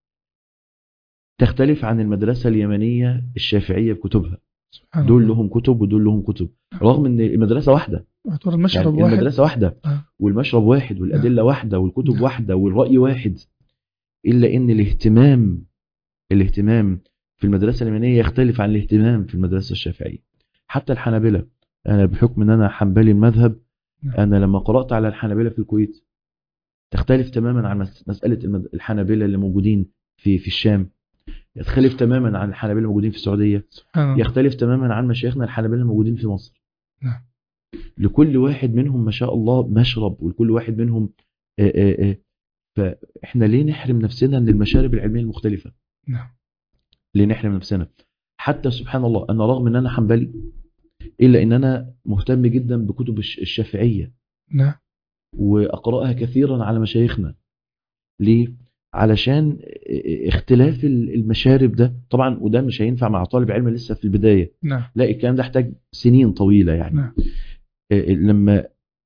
تختلف عن المدرسة اليمنية الشافعية بكتبها. دول لهم كتب ودول لهم كتب، رغم ان المدرسة واحدة، المشرب يعني واحد، المدرسة واحدة آه. والمشرب واحد والأدلة آه. واحدة والكتب آه. واحدة والرأي واحد، إلا ان الاهتمام الاهتمام في المدرسة اليمنية يختلف عن الاهتمام في المدرسة الشافعية. حتى الحنابلة، أنا بحكم ان أنا حنبلي المذهب، أنا لما قرأت على الحنابلة في الكويت تختلف تماما عن مسألة الحنابلة اللي موجودين في في الشام، يختلف تماما عن الحنابلة الموجودين في السعودية، يختلف تماما عن مشايخنا الحنابلة الموجودين في مصر. نعم. لكل واحد منهم ما شاء الله مشرب، ولكل واحد منهم آآ آآ فإحنا ليه نحرم نفسنا من المشارب العلمية المختلفة؟ نعم. ليه نحرم نفسنا؟ حتى سبحان الله أنا رغم أن أنا حنبلي إلا أن أنا مهتم جدا بكتب الشافعية. نعم. وأقرأها كثيرا على مشايخنا. ليه؟ علشان اختلاف المشارب ده طبعا، وده مش هينفع مع طالب علم لسه في البداية. نعم. لا، الكلام ده يحتاج سنين طويلة يعني. نعم. لما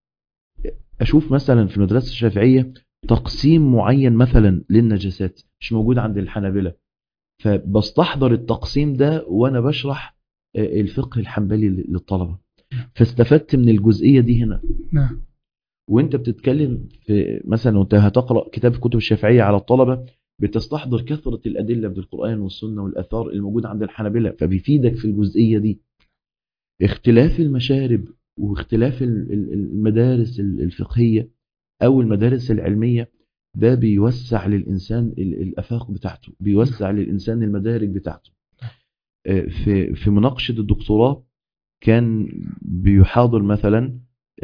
أشوف مثلا في المدرسة الشافعية تقسيم معين مثلا للنجاسات مش موجود عند الحنابلة، فبستحضر التقسيم ده وأنا بشرح الفقه الحنبلي للطلبة، فاستفدت من الجزئية دي هنا. نعم. وانت بتتكلم في مثلا وانت هتقرأ كتاب كتب الشافعية على الطلبة، بتستحضر كثرة الأدلة بالقرآن والسنة والأثار الموجودة عند الحنابلة، فبيفيدك في الجزئية دي. اختلاف المشارب واختلاف المدارس الفقهية أو المدارس العلمية ده بيوسع للإنسان الأفاق بتاعته، بيوسع للإنسان المدارك بتاعته. في في مناقشة الدكتوراه كان بيحاضر مثلا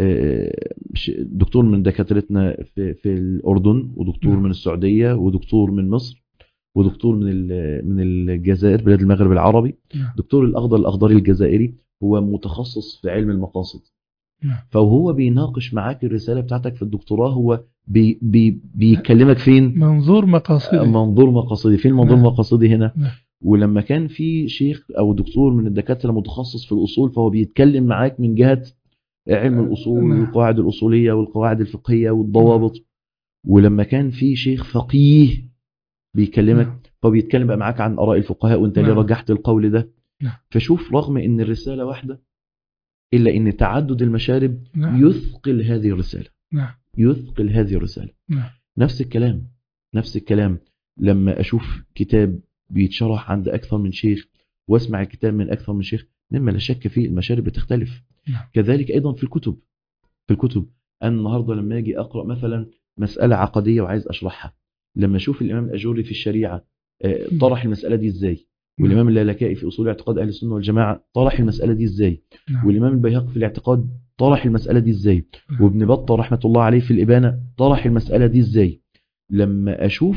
دكتور من دكاترتنا في في الأردن، ودكتور من السعودية، ودكتور من مصر، ودكتور من من الجزائر بلاد المغرب العربي. دكتور الأخضر الأخضري الجزائري هو متخصص في علم المقاصد. فهو بيناقش معاك الرسالة بتاعتك في الدكتوراه، هو بي بي بيكلمك فين؟ منظور مقاصدي. منظور مقاصدي فين؟ منظور مقاصدي هنا. ولما كان في شيخ أو دكتور من الدكاترة متخصص في الأصول، فهو بيتكلم معاك من جهة علم الأصول والقواعد الأصولية والقواعد الفقهية والضوابط. ولما كان في شيخ فقيه بيكلمك، فبيتكلم بقى معاك عن آراء الفقهاء وانت ليه رجحت القول ده. فشوف، رغم ان الرسالة واحدة إلا ان تعدد المشارب يثقل هذه الرسالة، يثقل هذه الرسالة. نفس الكلام نفس الكلام لما أشوف كتاب بيتشرح عند أكثر من شيخ واسمع الكتاب من أكثر من شيخ، مما لا شك فيه المشارب بتختلف. كذلك أيضا في الكتب في الكتب أنا النهاردة لما أجي أقرأ مثلا مسألة عقدية وعايز أشرحها، لما أشوف الإمام الأجوري في الشريعة طرح المسألة دي إزاي، والإمام اللالكائي في أصول اعتقاد أهل السنة والجماعة طرح المسألة دي إزاي، والإمام البيهقي في الاعتقاد طرح المسألة دي إزاي، وابن بطة رحمة الله عليه في الإبانة طرح المسألة دي إزاي. لما أشوف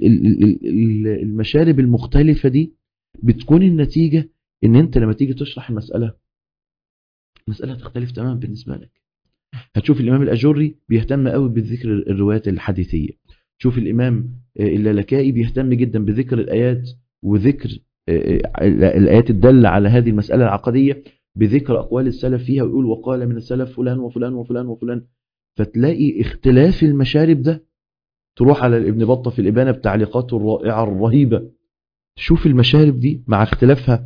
المشارب المختلفة دي بتكون النتيجة إن أنت لما تيجي تشرح المسألة، المسألة تختلف تماما بالنسبة لك. هتشوف الإمام الأجوري بيهتم قوي بالذكر الروايات الحديثية، شوف الإمام اللالكائي بيهتم جدا بذكر الآيات وذكر الآيات الدالة على هذه المسألة العقدية، بذكر أقوال السلف فيها، ويقول وقال من السلف فلان وفلان وفلان وفلان. فتلاقي اختلاف المشارب ده، تروح على ابن بطة في الإبانة بتعليقاته الرائعة الرهيبة، شوف المشارب دي مع اختلافها،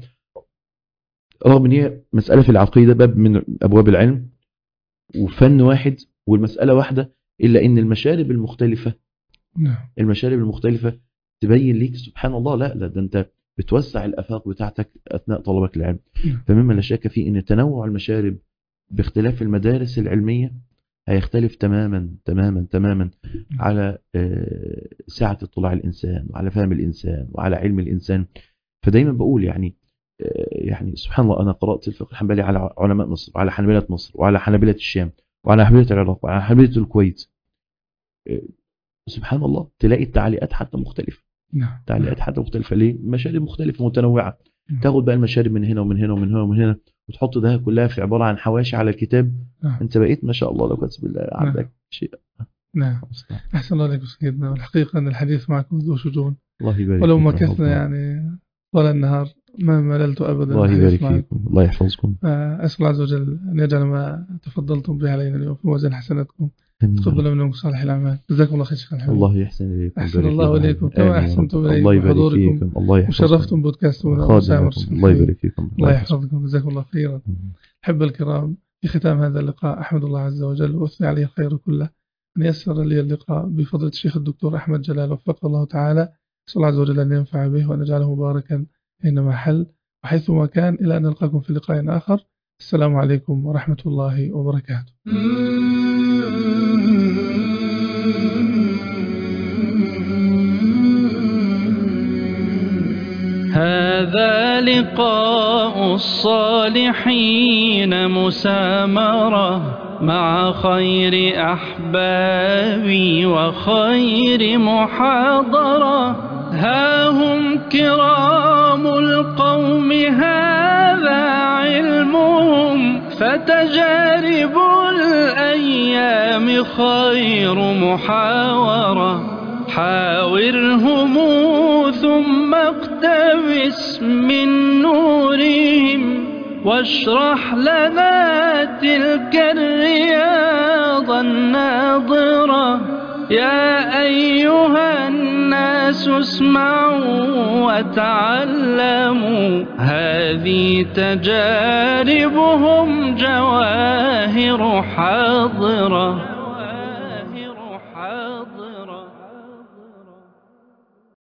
رغم ان هي مسألة في العقيدة باب من أبواب العلم وفن واحد والمسألة واحدة، إلا إن المشارب المختلفة المشارب المختلفة تبين ليك سبحان الله، لا لا ده أنت بتوسع الأفاق بتاعتك أثناء طلبك العلم. فمما لا شك فيه إن تنوع المشارب باختلاف المدارس العلمية هيختلف تماما تماما تماما على سعة اطلاع الإنسان وعلى فهم الإنسان وعلى علم الإنسان. فدايما بقول يعني يعني سبحان الله، أنا قرأت الفقه الحنبلي على علماء مصر وعلى حنبلة مصر وعلى حنبلة الشام وعلى حنبلة العراق وعلى حنبلة الكويت. سبحان الله، تلاقي التعليقات حتى مختلفة. نعم. تعليقات حتى مختلفة. ليه؟ مشارب مختلفة متنوعة. تاخد بقى المشارب من هنا ومن هنا ومن هنا ومن هنا وتحط ده كلها في عبارة عن حواشي على الكتاب. نعم. انت بقيت ما شاء الله لو كتب الله عندك نعم. شيء. نعم. أحسن الله عليكم سيدنا. والحقيقة أن الحديث معكم ذو شجون، الله يبارك ولو فيكم. مكثنا يعني طول النهار ما مللت أبدا. الله يبارك فيكم، الله يحفظكم. أسأل الله عز وجل أن يجعل ما تفضلتم به علينا اليوم في وزن حسناتكم، تقبل منكم صالح الأعمال. جزاكم الله خير شيخنا الحبيب. الله يحسن إليكم. أحسن الله إليكم كما أحسنتم إليكم. الله يبارك فيكم. الله يحفظكم. وشرفتم بودكاستنا وسامر. الله يبارك فيكم. الله يحفظكم. جزاكم الله خيرا. أحب الكرام، في ختام هذا اللقاء أحمد الله عز وجل وأثني عليه الخير كله أن يسر لي اللقاء بفضل الشيخ الدكتور أحمد جلال وفقه الله تعالى. أسأل الله عز وجل أن ينفع به وأن يجعله مباركا أينما حل وحيثما كان، إلى أن نلقاكم في لقاء آخر. السلام عليكم ورحمة الله وبركاته. هذا لقاء الصالحين مسامرة مع خير أحبابي وخير محاضرة. ها هم كرام القوم هذا علمهم، فتجارب الأيام خير محاورة. حاورهم ثم اقتبس من نورهم، واشرح لنا تلك الرياض الناظرة. يا أيها الناس اسمعوا وتعلموا، هذه تجاربهم جواهر حاضرة.